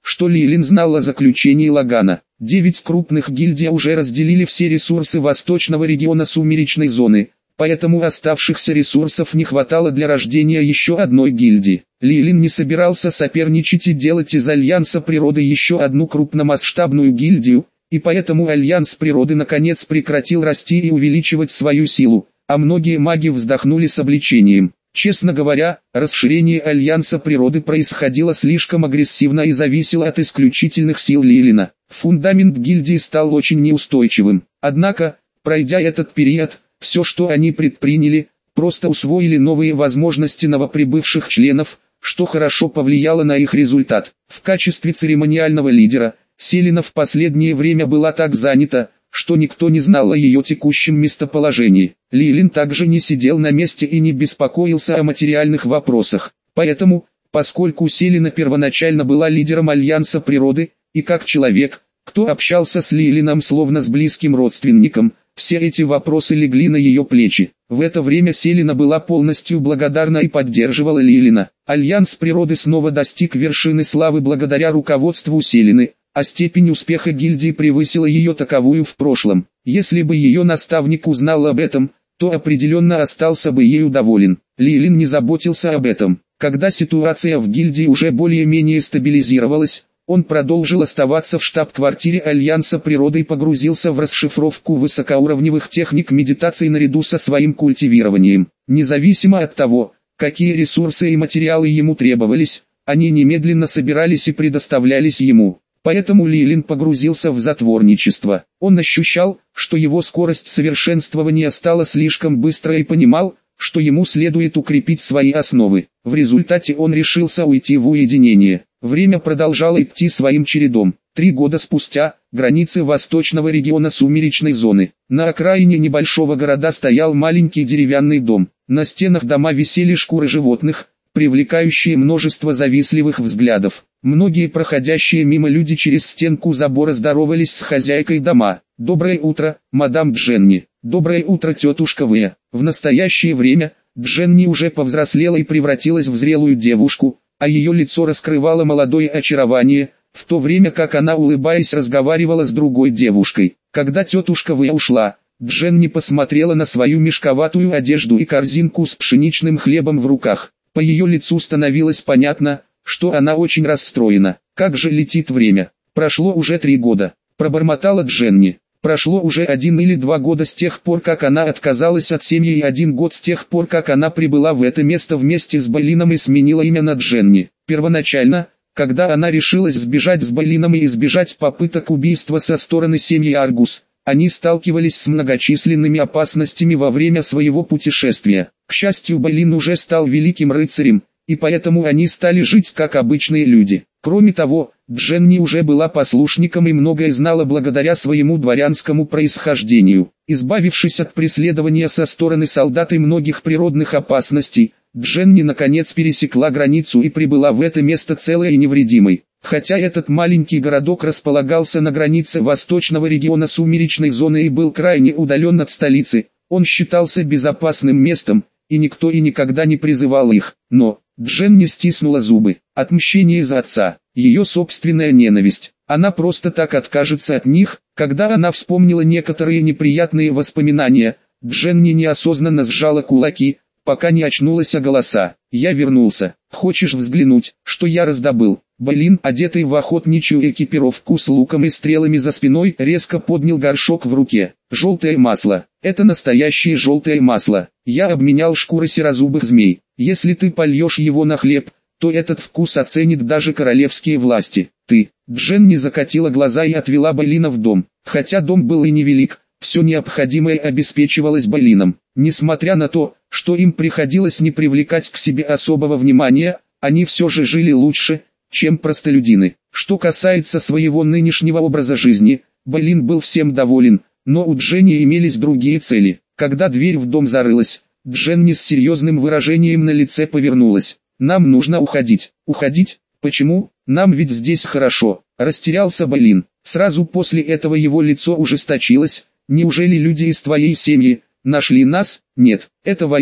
что Лилин знал о заключении Лагана. 9 крупных гильдий уже разделили все ресурсы восточного региона сумеречной зоны, поэтому оставшихся ресурсов не хватало для рождения еще одной гильдии. Лилин не собирался соперничать и делать из Альянса Природы еще одну крупномасштабную гильдию, и поэтому Альянс Природы наконец прекратил расти и увеличивать свою силу, а многие маги вздохнули с облегчением. Честно говоря, расширение Альянса Природы происходило слишком агрессивно и зависело от исключительных сил Лилина. Фундамент гильдии стал очень неустойчивым. Однако, пройдя этот период, все, что они предприняли, просто усвоили новые возможности новоприбывших членов, что хорошо повлияло на их результат. В качестве церемониального лидера, Селена в последнее время была так занята, что никто не знал о ее текущем местоположении. Лилин также не сидел на месте и не беспокоился о материальных вопросах. Поэтому, поскольку Селена первоначально была лидером Альянса Природы, и как человек, кто общался с Лилином словно с близким родственником, все эти вопросы легли на ее плечи. В это время Селена была полностью благодарна и поддерживала Лилина. Альянс Природы снова достиг вершины славы благодаря руководству Селены, а степень успеха гильдии превысила ее таковую в прошлом. Если бы ее наставник узнал об этом, то определенно остался бы ею доволен. Лилин не заботился об этом. Когда ситуация в гильдии уже более-менее стабилизировалась, он продолжил оставаться в штаб-квартире Альянса Природы и погрузился в расшифровку высокоуровневых техник медитации наряду со своим культивированием. Независимо от того, какие ресурсы и материалы ему требовались, они немедленно собирались и предоставлялись ему. Поэтому Лилин погрузился в затворничество. Он ощущал, что его скорость совершенствования стала слишком быстрой и понимал, что ему следует укрепить свои основы. В результате он решился уйти в уединение. Время продолжало идти своим чередом. 3 года спустя, границы восточного региона сумеречной зоны. На окраине небольшого города стоял маленький деревянный дом. На стенах дома висели шкуры животных, привлекающие множество завистливых взглядов. Многие проходящие мимо люди через стенку забора здоровались с хозяйкой дома. «Доброе утро, мадам Дженни». «Доброе утро, тетушка В». В настоящее время, Дженни уже повзрослела и превратилась в зрелую девушку, а ее лицо раскрывало молодое очарование, в то время как она, улыбаясь, разговаривала с другой девушкой. Когда тетушка В ушла, Дженни посмотрела на свою мешковатую одежду и корзинку с пшеничным хлебом в руках. По ее лицу становилось понятно, что она очень расстроена. «Как же летит время! Прошло уже 3 года», – пробормотала Дженни. Прошло уже 1 или 2 года с тех пор, как она отказалась от семьи, и 1 год с тех пор, как она прибыла в это место вместе с Байлином и сменила имя на Дженни. Первоначально, когда она решилась сбежать с Байлином и избежать попыток убийства со стороны семьи Аргус, они сталкивались с многочисленными опасностями во время своего путешествия. К счастью, Байлин уже стал великим рыцарем, и поэтому они стали жить как обычные люди. Кроме того, Дженни уже была послушником и многое знала благодаря своему дворянскому происхождению. Избавившись от преследования со стороны солдат и многих природных опасностей, Дженни наконец пересекла границу и прибыла в это место целой и невредимой. Хотя этот маленький городок располагался на границе восточного региона сумеречной зоны и был крайне удален от столицы, он считался безопасным местом, и никто и никогда не призывал их. Но Дженни стиснула зубы. Отмщение за отца, ее собственная ненависть. Она просто так откажется от них. Когда она вспомнила некоторые неприятные воспоминания, Дженни неосознанно сжала кулаки, пока не очнулась от голоса. «Я вернулся. Хочешь взглянуть, что я раздобыл?» Байлин, одетый в охотничью экипировку с луком и стрелами за спиной, резко поднял горшок в руке. «Желтое масло. Это настоящее желтое масло. Я обменял шкуры серозубых змей. Если ты польешь его на хлеб, то этот вкус оценит даже королевские власти. Ты». Дженни закатила глаза и отвела Байлина в дом. Хотя дом был и невелик, все необходимое обеспечивалось Байлином. Несмотря на то, что им приходилось не привлекать к себе особого внимания, они все же жили лучше, чем простолюдины. Что касается своего нынешнего образа жизни, Байлин был всем доволен, но у Дженни имелись другие цели. Когда дверь в дом зарылась, Дженни с серьезным выражением на лице повернулась. «Нам нужно уходить». «Уходить? Почему? Нам ведь здесь хорошо», – растерялся Байлин. Сразу после этого его лицо ужесточилось. «Неужели люди из твоей семьи нашли нас? Нет, это война.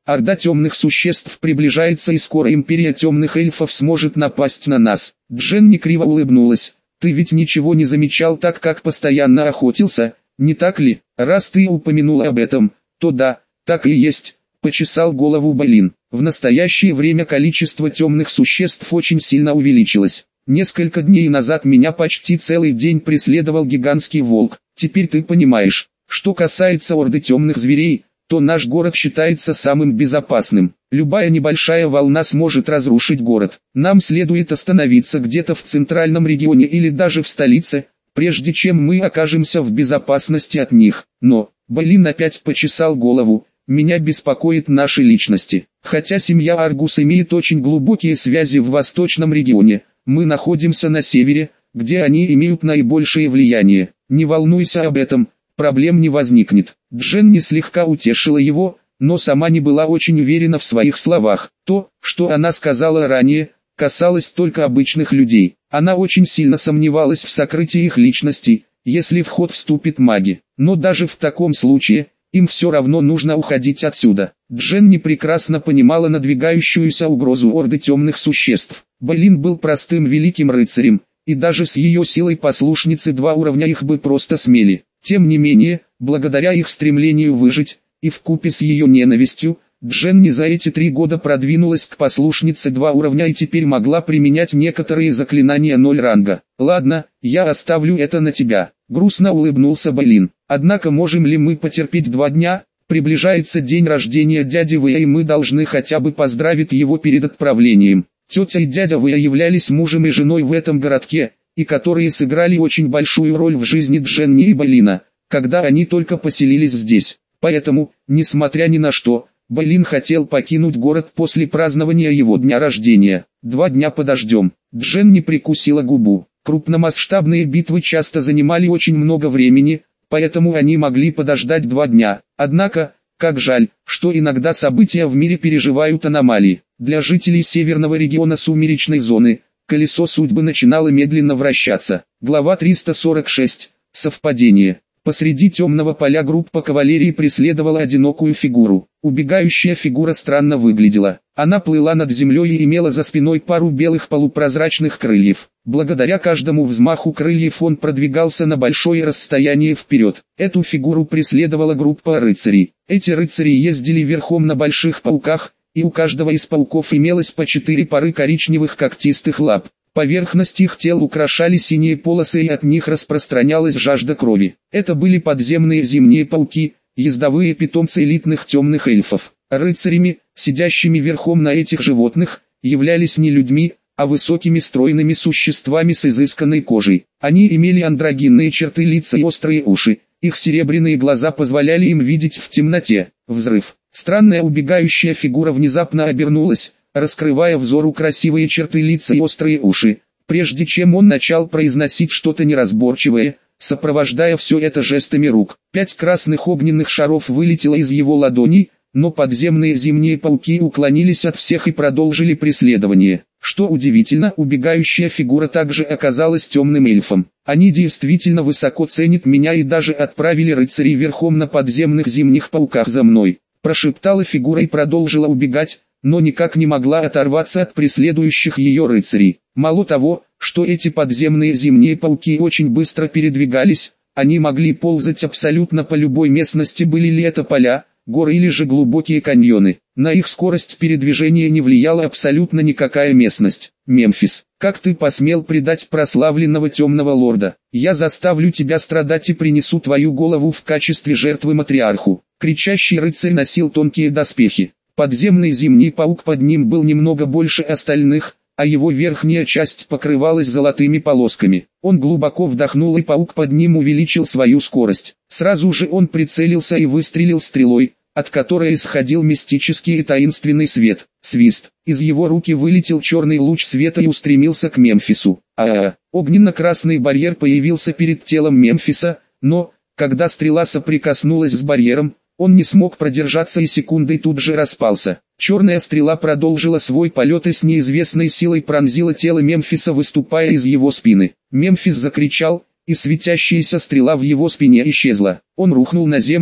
Орда темных существ приближается, и скоро империя темных эльфов сможет напасть на нас. Дженни криво улыбнулась. Ты ведь ничего не замечал, так как постоянно охотился, не так ли? Раз ты упомянула об этом, то да, так и есть, почесал голову Балин. В настоящее время количество темных существ очень сильно увеличилось. Несколько дней назад меня почти целый день преследовал гигантский волк. Теперь ты понимаешь. Что касается орды темных зверей, то наш город считается самым безопасным. Любая небольшая волна сможет разрушить город. Нам следует остановиться где-то в центральном регионе или даже в столице, прежде чем мы окажемся в безопасности от них. Но, Балин опять почесал голову, меня беспокоит наши личности. Хотя семья Аргус имеет очень глубокие связи в восточном регионе, мы находимся на севере, где они имеют наибольшее влияние. Не волнуйся об этом, проблем не возникнет. Дженни слегка утешила его, но сама не была очень уверена в своих словах. То, что она сказала ранее, касалось только обычных людей. Она очень сильно сомневалась в сокрытии их личности, если в ход вступит маги. Но даже в таком случае, им все равно нужно уходить отсюда. Дженни прекрасно понимала надвигающуюся угрозу орды темных существ. Балин был простым великим рыцарем, и даже с ее силой послушницы 2 уровня их бы просто смели. Тем не менее, благодаря их стремлению выжить, и вкупе с ее ненавистью, Дженни за эти 3 года продвинулась к послушнице 2 уровня и теперь могла применять некоторые заклинания 0 ранга. «Ладно, я оставлю это на тебя», — грустно улыбнулся Балин. «Однако можем ли мы потерпеть 2 дня? Приближается день рождения дяди Вэя, и мы должны хотя бы поздравить его перед отправлением». Тетя и дядя Вэя являлись мужем и женой в этом городке, и которые сыграли очень большую роль в жизни Дженни и Балина, когда они только поселились здесь. Поэтому, несмотря ни на что, Балин хотел покинуть город после празднования его дня рождения. 2 дня подождем. Дженни прикусила губу. Крупномасштабные битвы часто занимали очень много времени, поэтому они могли подождать 2 дня. Однако, как жаль, что иногда события в мире переживают аномалии. Для жителей северного региона сумеречной зоны, колесо судьбы начинало медленно вращаться. Глава 346. Совпадение. Посреди темного поля группа кавалерии преследовала одинокую фигуру. Убегающая фигура странно выглядела. Она плыла над землей и имела за спиной пару белых полупрозрачных крыльев. Благодаря каждому взмаху крыльев он продвигался на большое расстояние вперед. Эту фигуру преследовала группа рыцарей. Эти рыцари ездили верхом на больших пауках, и у каждого из пауков имелось по 4 пары коричневых когтистых лап. Поверхность их тел украшали синие полосы, и от них распространялась жажда крови. Это были подземные зимние пауки, ездовые питомцы элитных темных эльфов. Рыцарями, сидящими верхом на этих животных, являлись не людьми, а высокими стройными существами с изысканной кожей. Они имели андрогинные черты лица и острые уши, их серебряные глаза позволяли им видеть в темноте. Взрыв. Странная убегающая фигура внезапно обернулась, раскрывая взору красивые черты лица и острые уши, прежде чем он начал произносить что-то неразборчивое, сопровождая все это жестами рук. 5 красных огненных шаров вылетело из его ладоней, но подземные зимние пауки уклонились от всех и продолжили преследование. Что удивительно, убегающая фигура также оказалась темным эльфом. Они действительно высоко ценят меня и даже отправили рыцарей верхом на подземных зимних пауках за мной. Прошептала фигура и продолжила убегать, но никак не могла оторваться от преследующих ее рыцарей. Мало того, что эти подземные зимние пауки очень быстро передвигались, они могли ползать абсолютно по любой местности, были ли это поля, горы или же глубокие каньоны. На их скорость передвижения не влияла абсолютно никакая местность. Мемфис, как ты посмел предать прославленного темного лорда? Я заставлю тебя страдать и принесу твою голову в качестве жертвы матриарху. Кричащий рыцарь носил тонкие доспехи. Подземный зимний паук под ним был немного больше остальных, а его верхняя часть покрывалась золотыми полосками. Он глубоко вдохнул, и паук под ним увеличил свою скорость. Сразу же он прицелился и выстрелил стрелой, от которой исходил мистический и таинственный свет. Свист. Из его руки вылетел черный луч света и устремился к Мемфису. Огненно-красный барьер появился перед телом Мемфиса, но, когда стрела соприкоснулась с барьером, он не смог продержаться и секундой тут же распался. Черная стрела продолжила свой полет и с неизвестной силой пронзила тело Мемфиса, выступая из его спины. Мемфис закричал, и светящаяся стрела в его спине исчезла. Он рухнул на землю,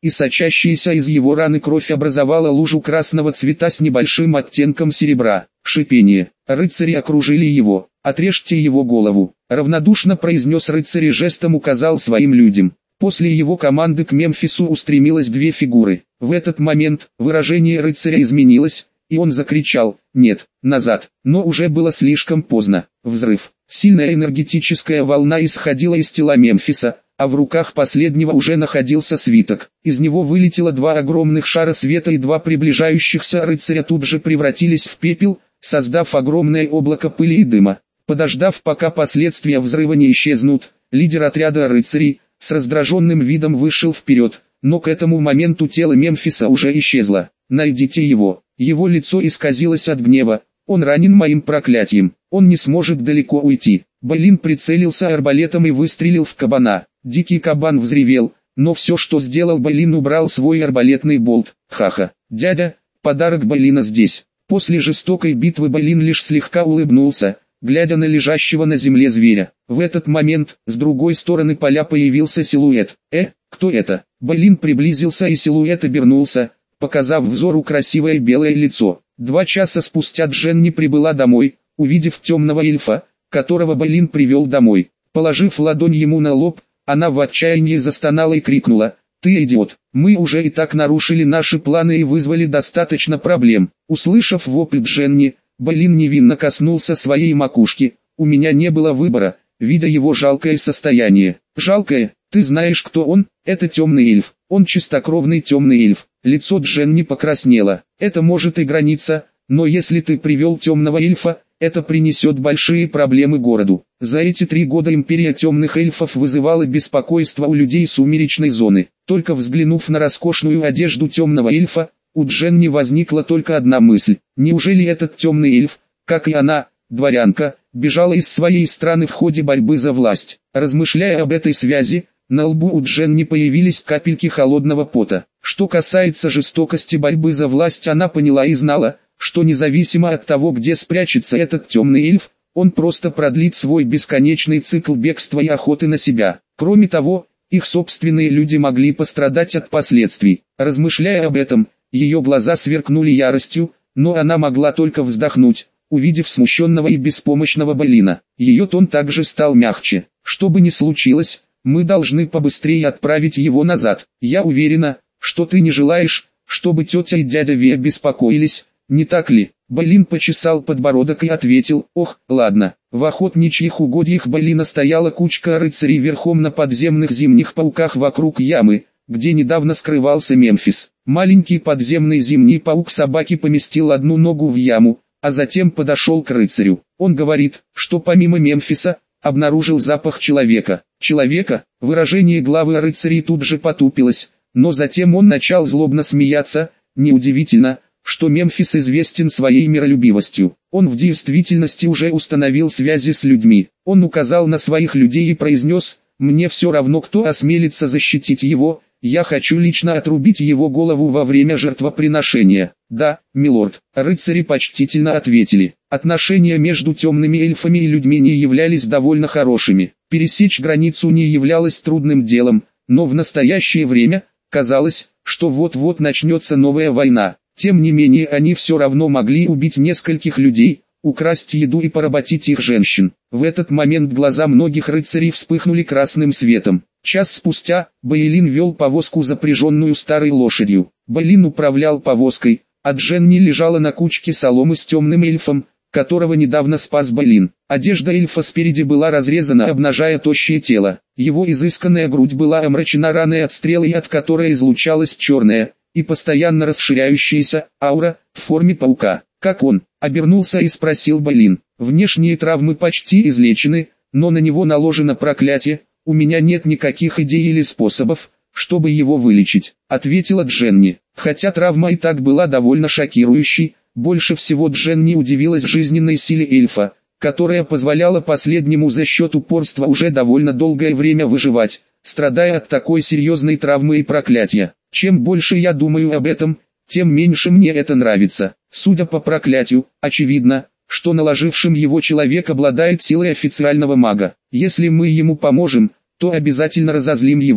и сочащаяся из его раны кровь образовала лужу красного цвета с небольшим оттенком серебра. Шипение. Рыцари окружили его. «Отрежьте его голову», — равнодушно произнес рыцарь и жестом указал своим людям. После его команды к Мемфису устремилось две фигуры. В этот момент выражение рыцаря изменилось, и он закричал «Нет, назад!», но уже было слишком поздно. Взрыв. Сильная энергетическая волна исходила из тела Мемфиса, а в руках последнего уже находился свиток. Из него вылетело два огромных шара света, и два приближающихся рыцаря тут же превратились в пепел, создав огромное облако пыли и дыма. Подождав, пока последствия взрыва не исчезнут, лидер отряда рыцарей с раздраженным видом вышел вперед, но к этому моменту тело Мемфиса уже исчезло. «Найдите его». Его лицо исказилось от гнева. «Он ранен моим проклятием. Он не сможет далеко уйти». Бейлин прицелился арбалетом и выстрелил в кабана. Дикий кабан взревел, но все, что сделал Бейлин, убрал свой арбалетный болт. «Ха-ха, дядя, подарок Бейлина здесь». После жестокой битвы Бейлин лишь слегка улыбнулся, глядя на лежащего на земле зверя. В этот момент, с другой стороны поля появился силуэт. Кто это?» Бейлин приблизился, и силуэт обернулся, показав взору красивое белое лицо. 2 часа спустя Дженни прибыла домой, увидев темного эльфа, которого Бейлин привел домой. Положив ладонь ему на лоб, она в отчаянии застонала и крикнула: «Ты идиот! Мы уже и так нарушили наши планы и вызвали достаточно проблем». Услышав вопль Дженни, Бейлин невинно коснулся своей макушки. «У меня не было выбора», видя его жалкое состояние. «Жалкое? Ты знаешь, кто он? Это темный эльф. Он чистокровный темный эльф». Лицо Дженни покраснело. «Это может и граница, но если ты привел темного эльфа, это принесет большие проблемы городу». За эти 3 года империя темных эльфов вызывала беспокойство у людей сумеречной зоны. Только взглянув на роскошную одежду темного эльфа, у Дженни возникла только одна мысль: неужели этот темный эльф, как и она, дворянка, бежала из своей страны в ходе борьбы за власть? Размышляя об этой связи, на лбу у Дженни появились капельки холодного пота. Что касается жестокости борьбы за власть, она поняла и знала, что независимо от того, где спрячется этот темный эльф, он просто продлит свой бесконечный цикл бегства и охоты на себя. Кроме того, их собственные люди могли пострадать от последствий. Размышляя об этом, ее глаза сверкнули яростью, но она могла только вздохнуть, увидев смущенного и беспомощного Бейлина. Ее тон также стал мягче. «Что бы ни случилось, мы должны побыстрее отправить его назад. Я уверена, что ты не желаешь, чтобы тетя и дядя Вея беспокоились, не так ли?» Бейлин почесал подбородок и ответил: «Ох, ладно». В охотничьих угодьях Бейлина стояла кучка рыцарей верхом на подземных зимних пауках вокруг ямы, где недавно скрывался Мемфис. Маленький подземный зимний паук собаки поместил одну ногу в яму, а затем подошел к рыцарю. Он говорит, что помимо Мемфиса, обнаружил запах человека. Человека? Выражение главы рыцарей тут же потупилось, но затем он начал злобно смеяться. Неудивительно, что Мемфис известен своей миролюбивостью. Он в действительности уже установил связи с людьми. Он указал на своих людей и произнес: «Мне все равно, кто осмелится защитить его, я хочу лично отрубить его голову во время жертвоприношения». «Да, милорд», рыцари почтительно ответили. Отношения между темными эльфами и людьми не являлись довольно хорошими. Пересечь границу не являлось трудным делом, но в настоящее время казалось, что вот-вот начнется новая война. Тем не менее, они все равно могли убить нескольких людей, украсть еду и поработить их женщин. В этот момент глаза многих рыцарей вспыхнули красным светом. Час спустя, Бейлин вел повозку, запряженную старой лошадью. Бейлин управлял повозкой, а Дженни лежала на кучке соломы с темным эльфом, которого недавно спас Бейлин. Одежда эльфа спереди была разрезана, обнажая тощее тело. Его изысканная грудь была омрачена раной от стрелы, от которой излучалась черная и постоянно расширяющаяся аура в форме паука. «Как он?» — обернулся и спросил Бейлин. «Внешние травмы почти излечены, но на него наложено проклятие. У меня нет никаких идей или способов, чтобы его вылечить», — ответила Дженни. Хотя травма и так была довольно шокирующей, больше всего Дженни удивилась жизненной силе эльфа, которая позволяла последнему за счет упорства уже довольно долгое время выживать, страдая от такой серьезной травмы и проклятия. Чем больше я думаю об этом, тем меньше мне это нравится. Судя по проклятию, очевидно, что наложившим его человек обладает силой официального мага. Если мы ему поможем, то обязательно разозлим его.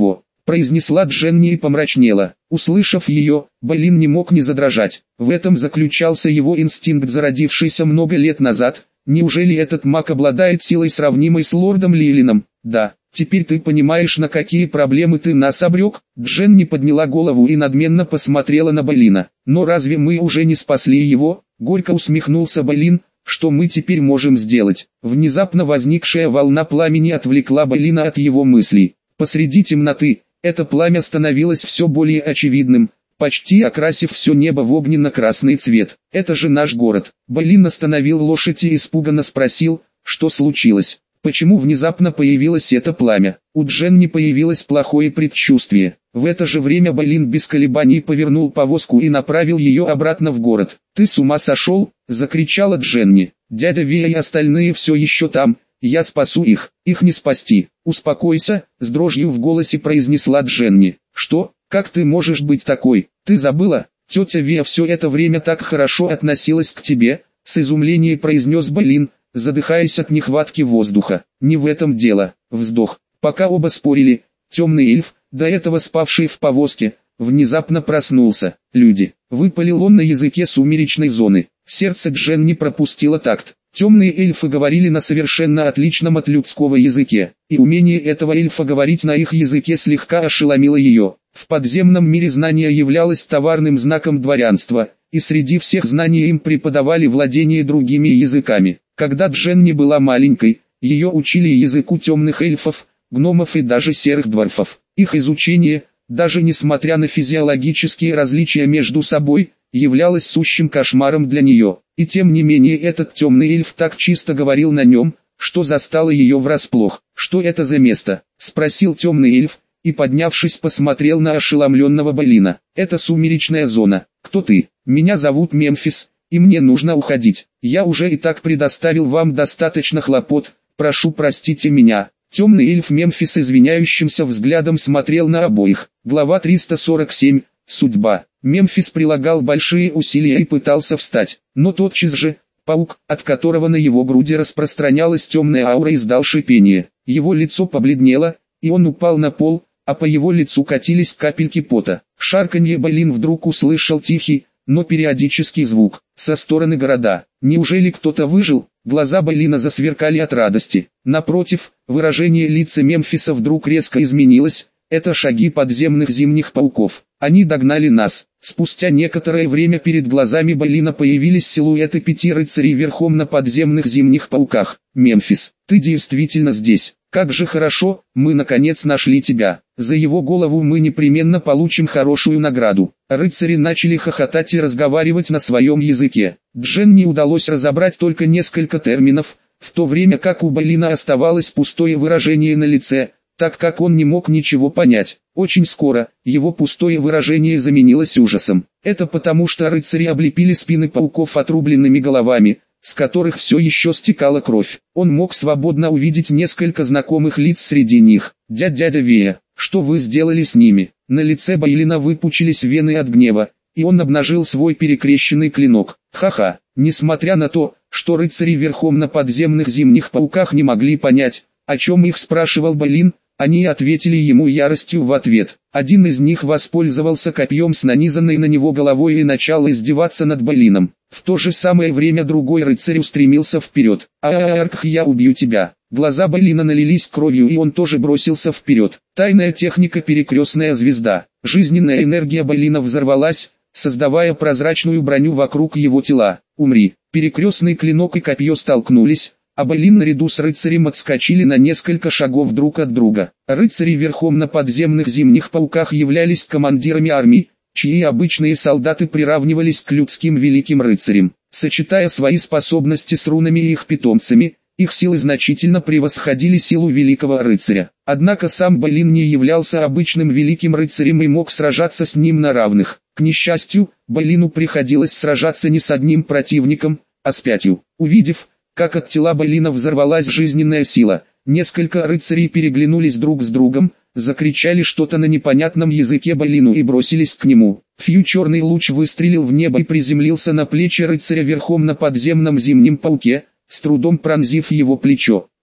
произнесла Дженни и помрачнела. Услышав ее, Болин не мог не задрожать. В этом заключался его инстинкт, зародившийся много лет назад. Неужели этот маг обладает силой, сравнимой с лордом Лилином? Да. Теперь ты понимаешь, на какие проблемы ты нас обрек? Дженни подняла голову и надменно посмотрела на Болина. Но разве мы уже не спасли его? Горько усмехнулся Болин. Что мы теперь можем сделать? Внезапно возникшая волна пламени отвлекла Болина от его мыслей. Посреди темноты, это пламя становилось все более очевидным, почти окрасив все небо в огненно-красный цвет. Это же наш город. Болин остановил лошадь и испуганно спросил, что случилось. Почему внезапно появилось это пламя? У Дженни появилось плохое предчувствие. В это же время Болин без колебаний повернул повозку и направил ее обратно в город. «Ты с ума сошел?» – закричала Дженни. «Дядя Вия и остальные все еще там, я спасу их, их не спасти». «Успокойся», – с дрожью в голосе произнесла Дженни. «Что? Как ты можешь быть такой? Ты забыла? Тетя Вия все это время так хорошо относилась к тебе», – с изумлением произнес Болин, задыхаясь от нехватки воздуха. «Не в этом дело». Вздох. Пока оба спорили, темный эльф, до этого спавший в повозке, внезапно проснулся. «Люди!» — выпалил он на языке сумеречной зоны. Сердце Дженни пропустило такт. Темные эльфы говорили на совершенно отличном от людского языке, и умение этого эльфа говорить на их языке слегка ошеломило ее. В подземном мире знание являлось товарным знаком дворянства, и среди всех знаний им преподавали владение другими языками. Когда Дженни была маленькой, ее учили языку темных эльфов, гномов и даже серых дворфов. Их изучение, даже несмотря на физиологические различия между собой, являлось сущим кошмаром для нее. И тем не менее этот темный эльф так чисто говорил на нем, что застало ее врасплох. «Что это за место?» – спросил темный эльф, и поднявшись посмотрел на ошеломленного Болина. «Это сумеречная зона. Кто ты?» «Меня зовут Мемфис, и мне нужно уходить. Я уже и так предоставил вам достаточно хлопот, прошу простите меня». Темный эльф Мемфис извиняющимся взглядом смотрел на обоих. Глава 347. Судьба. Мемфис прилагал большие усилия и пытался встать, но тотчас же, паук, от которого на его груди распространялась темная аура, издал шипение. Его лицо побледнело, и он упал на пол, а по его лицу катились капельки пота. Шарканье Болин вдруг услышал тихий, но периодический звук, со стороны города. Неужели кто-то выжил? Глаза Болина засверкали от радости. Напротив, выражение лица Мемфиса вдруг резко изменилось. Это шаги подземных зимних пауков. Они догнали нас. Спустя некоторое время перед глазами Болина появились силуэты 5 рыцарей верхом на подземных зимних пауках. «Мемфис, ты действительно здесь. Как же хорошо, мы наконец нашли тебя. За его голову мы непременно получим хорошую награду». Рыцари начали хохотать и разговаривать на своем языке. Дженни удалось разобрать только несколько терминов, в то время как у Болина оставалось пустое выражение на лице, так как он не мог ничего понять. Очень скоро, его пустое выражение заменилось ужасом. Это потому, что рыцари облепили спины пауков отрубленными головами, с которых все еще стекала кровь. Он мог свободно увидеть несколько знакомых лиц среди них. «Дядя Вея, что вы сделали с ними?» На лице Болина выпучились вены от гнева, и он обнажил свой перекрещенный клинок. Ха-ха, несмотря на то, что рыцари верхом на подземных зимних пауках не могли понять, о чем их спрашивал Болин, они ответили ему яростью в ответ. Один из них воспользовался копьем с нанизанной на него головой и начал издеваться над Болином. В то же самое время другой рыцарь устремился вперед. «Арк, я убью тебя!» Глаза Болина налились кровью, и он тоже бросился вперед. Тайная техника «Перекрестная звезда». Жизненная энергия Болина взорвалась, создавая прозрачную броню вокруг его тела. «Умри!» Перекрестный клинок и копье столкнулись, а Болин наряду с рыцарем отскочили на несколько шагов друг от друга. Рыцари верхом на подземных зимних пауках являлись командирами армий, чьи обычные солдаты приравнивались к людским великим рыцарям. Сочетая свои способности с рунами и их питомцами, их силы значительно превосходили силу великого рыцаря. Однако сам Болин не являлся обычным великим рыцарем и мог сражаться с ним на равных. К несчастью, Болину приходилось сражаться не с одним противником, а с 5. Увидев, как от тела Болина взорвалась жизненная сила, несколько рыцарей переглянулись друг с другом, закричали что-то на непонятном языке Болину и бросились к нему. Черный луч выстрелил в небо и приземлился на плечи рыцаря верхом на подземном зимнем пауке, с трудом пронзив его плечо.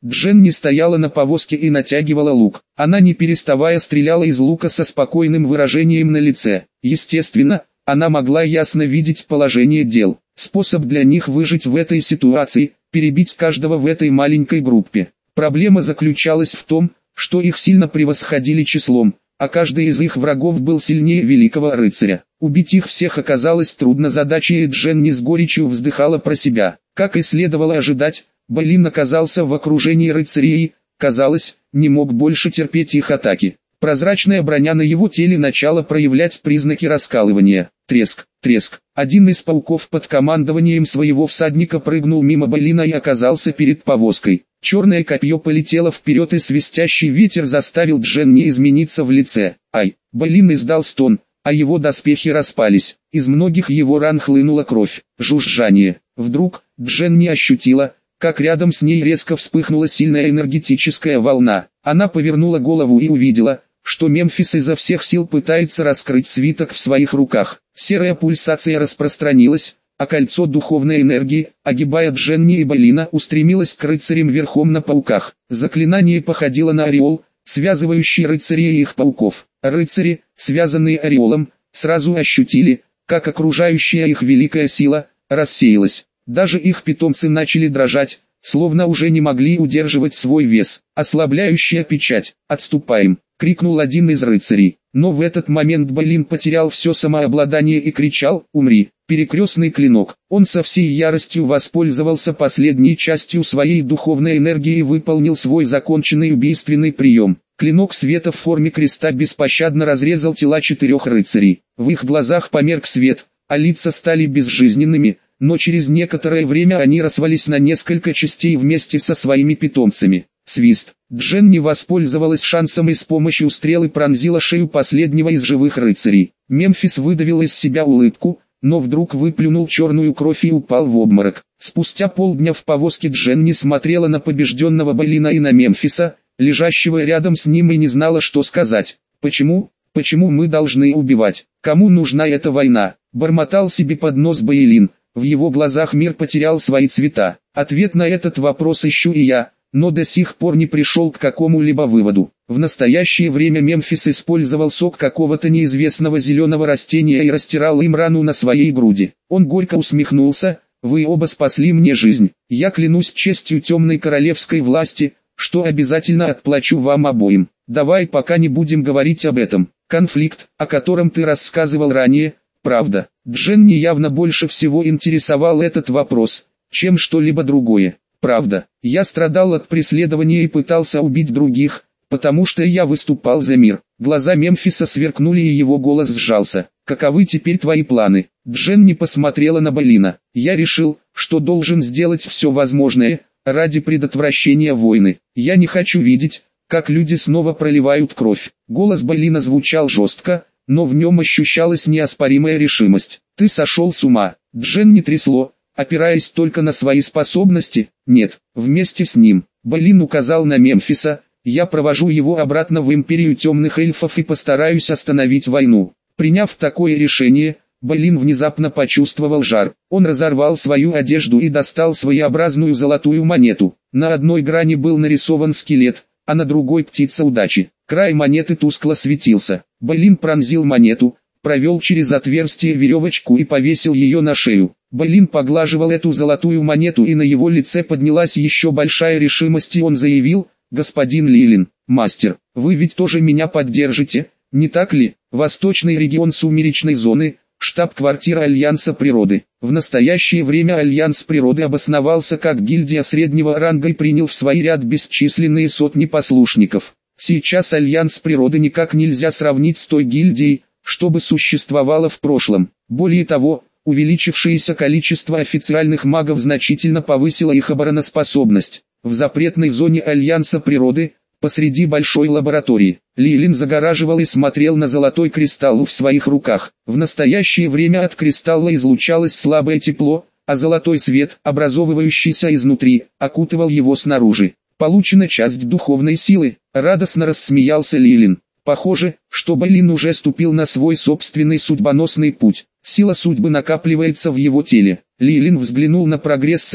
Дженни стояла на повозке и натягивала лук. Она не переставая стреляла из лука со спокойным выражением на лице. Естественно, она могла ясно видеть положение дел. Способ для них выжить в этой ситуации – перебить каждого в этой маленькой группе. Проблема заключалась в том, что их сильно превосходили числом, а каждый из их врагов был сильнее великого рыцаря. Убить их всех оказалось трудно задачей, и Дженни с горечью вздыхала про себя. Как и следовало ожидать, Болин оказался в окружении рыцарей и, казалось, не мог больше терпеть их атаки. Прозрачная броня на его теле начала проявлять признаки раскалывания. Треск, треск. Один из пауков под командованием своего всадника прыгнул мимо Болина и оказался перед повозкой. Черное копье полетело вперед, и свистящий ветер заставил Дженни измениться в лице. Ай! Болин издал стон, а его доспехи распались. Из многих его ран хлынула кровь. Жужжание. Вдруг Дженни ощутила, как рядом с ней резко вспыхнула сильная энергетическая волна. Она повернула голову и увидела, что Мемфис изо всех сил пытается раскрыть свиток в своих руках. Серая пульсация распространилась, а кольцо духовной энергии, огибая Дженни и Болина, устремилось к рыцарям верхом на пауках. Заклинание походило на ореол, связывающий рыцарей и их пауков. Рыцари, связанные ореолом, сразу ощутили, как окружающая их великая сила рассеялась. Даже их питомцы начали дрожать, словно уже не могли удерживать свой вес. «Ослабляющая печать! Отступаем!» — крикнул один из рыцарей. Но в этот момент Болин потерял все самообладание и кричал: «Умри!» Перекрестный клинок. Он со всей яростью воспользовался последней частью своей духовной энергии и выполнил свой законченный убийственный прием. Клинок света в форме креста беспощадно разрезал тела 4 рыцарей. В их глазах померк свет, а лица стали безжизненными, но через некоторое время они распались на несколько частей вместе со своими питомцами. Свист. Дженни воспользовалась шансом и с помощью стрелы пронзила шею последнего из живых рыцарей. Мемфис выдавил из себя улыбку, но вдруг выплюнул черную кровь и упал в обморок. Спустя полдня в повозке Дженни смотрела на побежденного Болина и на Мемфиса, лежащего рядом с ним, и не знала, что сказать. «Почему? Почему мы должны убивать? Кому нужна эта война?» — бормотал себе под нос Бейлин. В его глазах мир потерял свои цвета. Ответ на этот вопрос ищу и я, но до сих пор не пришел к какому-либо выводу. В настоящее время Мемфис использовал сок какого-то неизвестного зеленого растения и растирал им рану на своей груди. Он горько усмехнулся: «Вы оба спасли мне жизнь. Я клянусь честью темной королевской власти, что обязательно отплачу вам обоим. Давай пока не будем говорить об этом. Конфликт, о котором ты рассказывал ранее, правда». Дженни явно больше всего интересовал этот вопрос, чем что-либо другое. «Правда, я страдал от преследования и пытался убить других, потому что я выступал за мир». Глаза Мемфиса сверкнули и его голос сжался. «Каковы теперь твои планы?» Дженни посмотрела на Болина. «Я решил, что должен сделать все возможное ради предотвращения войны. Я не хочу видеть, как люди снова проливают кровь». Голос Болина звучал жестко, но в нем ощущалась неоспоримая решимость. «Ты сошел с ума?» Дженни трясло, опираясь только на свои способности. «Нет, вместе с ним». Болин указал на Мемфиса: «Я провожу его обратно в империю темных эльфов и постараюсь остановить войну». Приняв такое решение, Болин внезапно почувствовал жар. Он разорвал свою одежду и достал своеобразную золотую монету. На одной грани был нарисован скелет, а на другой птица удачи. Край монеты тускло светился. Болин пронзил монету, провел через отверстие веревочку и повесил ее на шею. Болин поглаживал эту золотую монету, и на его лице поднялась еще большая решимость, и он заявил: «Господин Лилин, мастер, вы ведь тоже меня поддержите, не так ли?» Восточный регион сумеречной зоны, штаб-квартира Альянса природы. В настоящее время Альянс природы обосновался как гильдия среднего ранга и принял в свой ряд бесчисленные сотни послушников. Сейчас Альянс природы никак нельзя сравнить с той гильдией, что бы существовало в прошлом. Более того, увеличившееся количество официальных магов значительно повысило их обороноспособность. В запретной зоне Альянса природы, посреди большой лаборатории, Лилин загораживал и смотрел на золотой кристалл в своих руках. В настоящее время от кристалла излучалось слабое тепло, а золотой свет, образовывающийся изнутри, окутывал его снаружи. «Получена часть духовной силы», — радостно рассмеялся Лилин. Похоже, что Болин уже ступил на свой собственный судьбоносный путь. Сила судьбы накапливается в его теле. Лилин взглянул на прогресс и,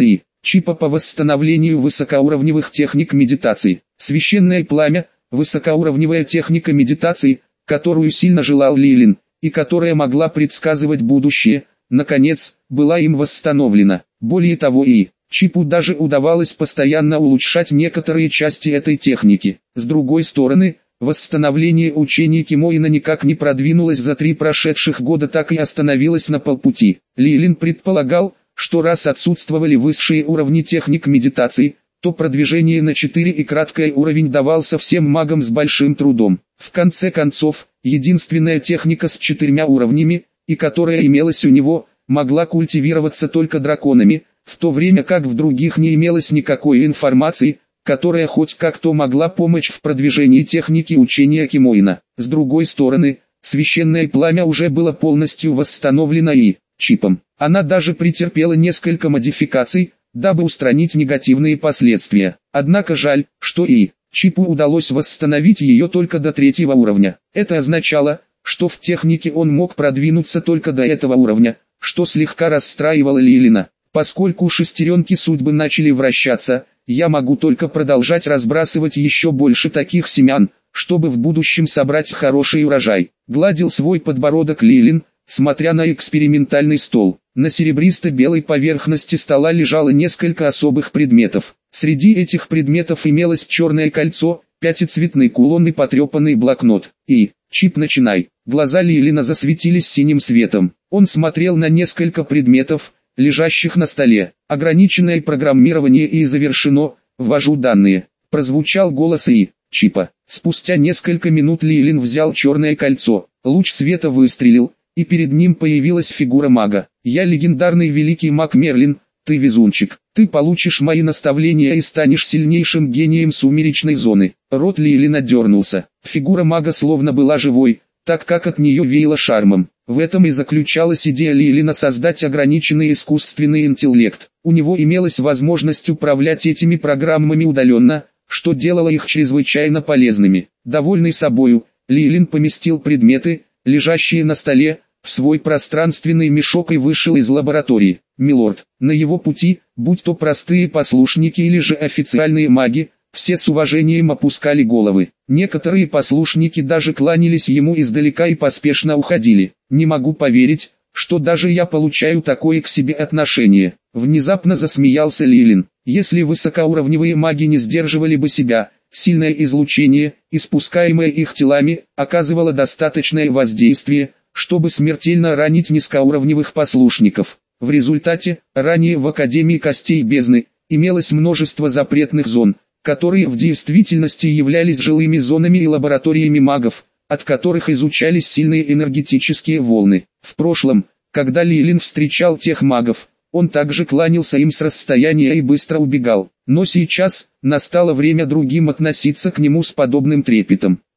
чипа по восстановлению высокоуровневых техник медитации. Священное пламя – высокоуровневая техника медитации, которую сильно желал Лилин, и которая могла предсказывать будущее, наконец, была им восстановлена. Более того, и чипу даже удавалось постоянно улучшать некоторые части этой техники. С другой стороны, восстановление учения Кимоина никак не продвинулось за 3 прошедших года, так и остановилось на полпути. Лилин предполагал, что раз отсутствовали высшие уровни техник медитации, то продвижение на 4 и краткий уровень давался всем магам с большим трудом. В конце концов, единственная техника с 4 уровнями, и которая имелась у него, могла культивироваться только драконами, в то время как в других не имелось никакой информации, которая хоть как-то могла помочь в продвижении техники учения Кимоина. С другой стороны, священное пламя уже было полностью восстановлено и чипом. Она даже претерпела несколько модификаций, дабы устранить негативные последствия. Однако жаль, что и чипу удалось восстановить ее только до 3-го уровня. Это означало, что в технике он мог продвинуться только до этого уровня, что слегка расстраивало Лилина. Поскольку шестеренки судьбы начали вращаться, я могу только продолжать разбрасывать еще больше таких семян, чтобы в будущем собрать хороший урожай. Гладил свой подбородок Лилин, смотря на экспериментальный стол. На серебристо-белой поверхности стола лежало несколько особых предметов. Среди этих предметов имелось черное кольцо, пятицветный кулон и потрепанный блокнот. И чип, начинай. Глаза Лилина засветились синим светом. Он смотрел на несколько предметов, лежащих на столе. Ограниченное программирование и завершено, ввожу данные. Прозвучал голос и чипа. Спустя несколько минут Лилин взял черное кольцо. Луч света выстрелил, и перед ним появилась фигура мага. Я легендарный великий маг Мерлин, ты везунчик. Ты получишь мои наставления и станешь сильнейшим гением сумеречной зоны. Рот Лилина дернулся. Фигура мага словно была живой, так как от нее веяло шармом. В этом и заключалась идея Лилина создать ограниченный искусственный интеллект. У него имелась возможность управлять этими программами удаленно, что делало их чрезвычайно полезными. Довольный собою, Лилин поместил предметы, лежащие на столе, в свой пространственный мешок и вышел из лаборатории. Милорд, на его пути, будь то простые послушники или же официальные маги, все с уважением опускали головы. Некоторые послушники даже кланялись ему издалека и поспешно уходили. Не могу поверить, что даже я получаю такое к себе отношение. Внезапно засмеялся Лилин. Если высокоуровневые маги не сдерживали бы себя, сильное излучение, испускаемое их телами, оказывало достаточное воздействие, чтобы смертельно ранить низкоуровневых послушников. В результате, ранее в Академии Костей Бездны, имелось множество запретных зон, которые в действительности являлись жилыми зонами и лабораториями магов, от которых изучались сильные энергетические волны. В прошлом, когда Лилин встречал тех магов, он также кланялся им с расстояния и быстро убегал. Но сейчас, настало время другим относиться к нему с подобным трепетом.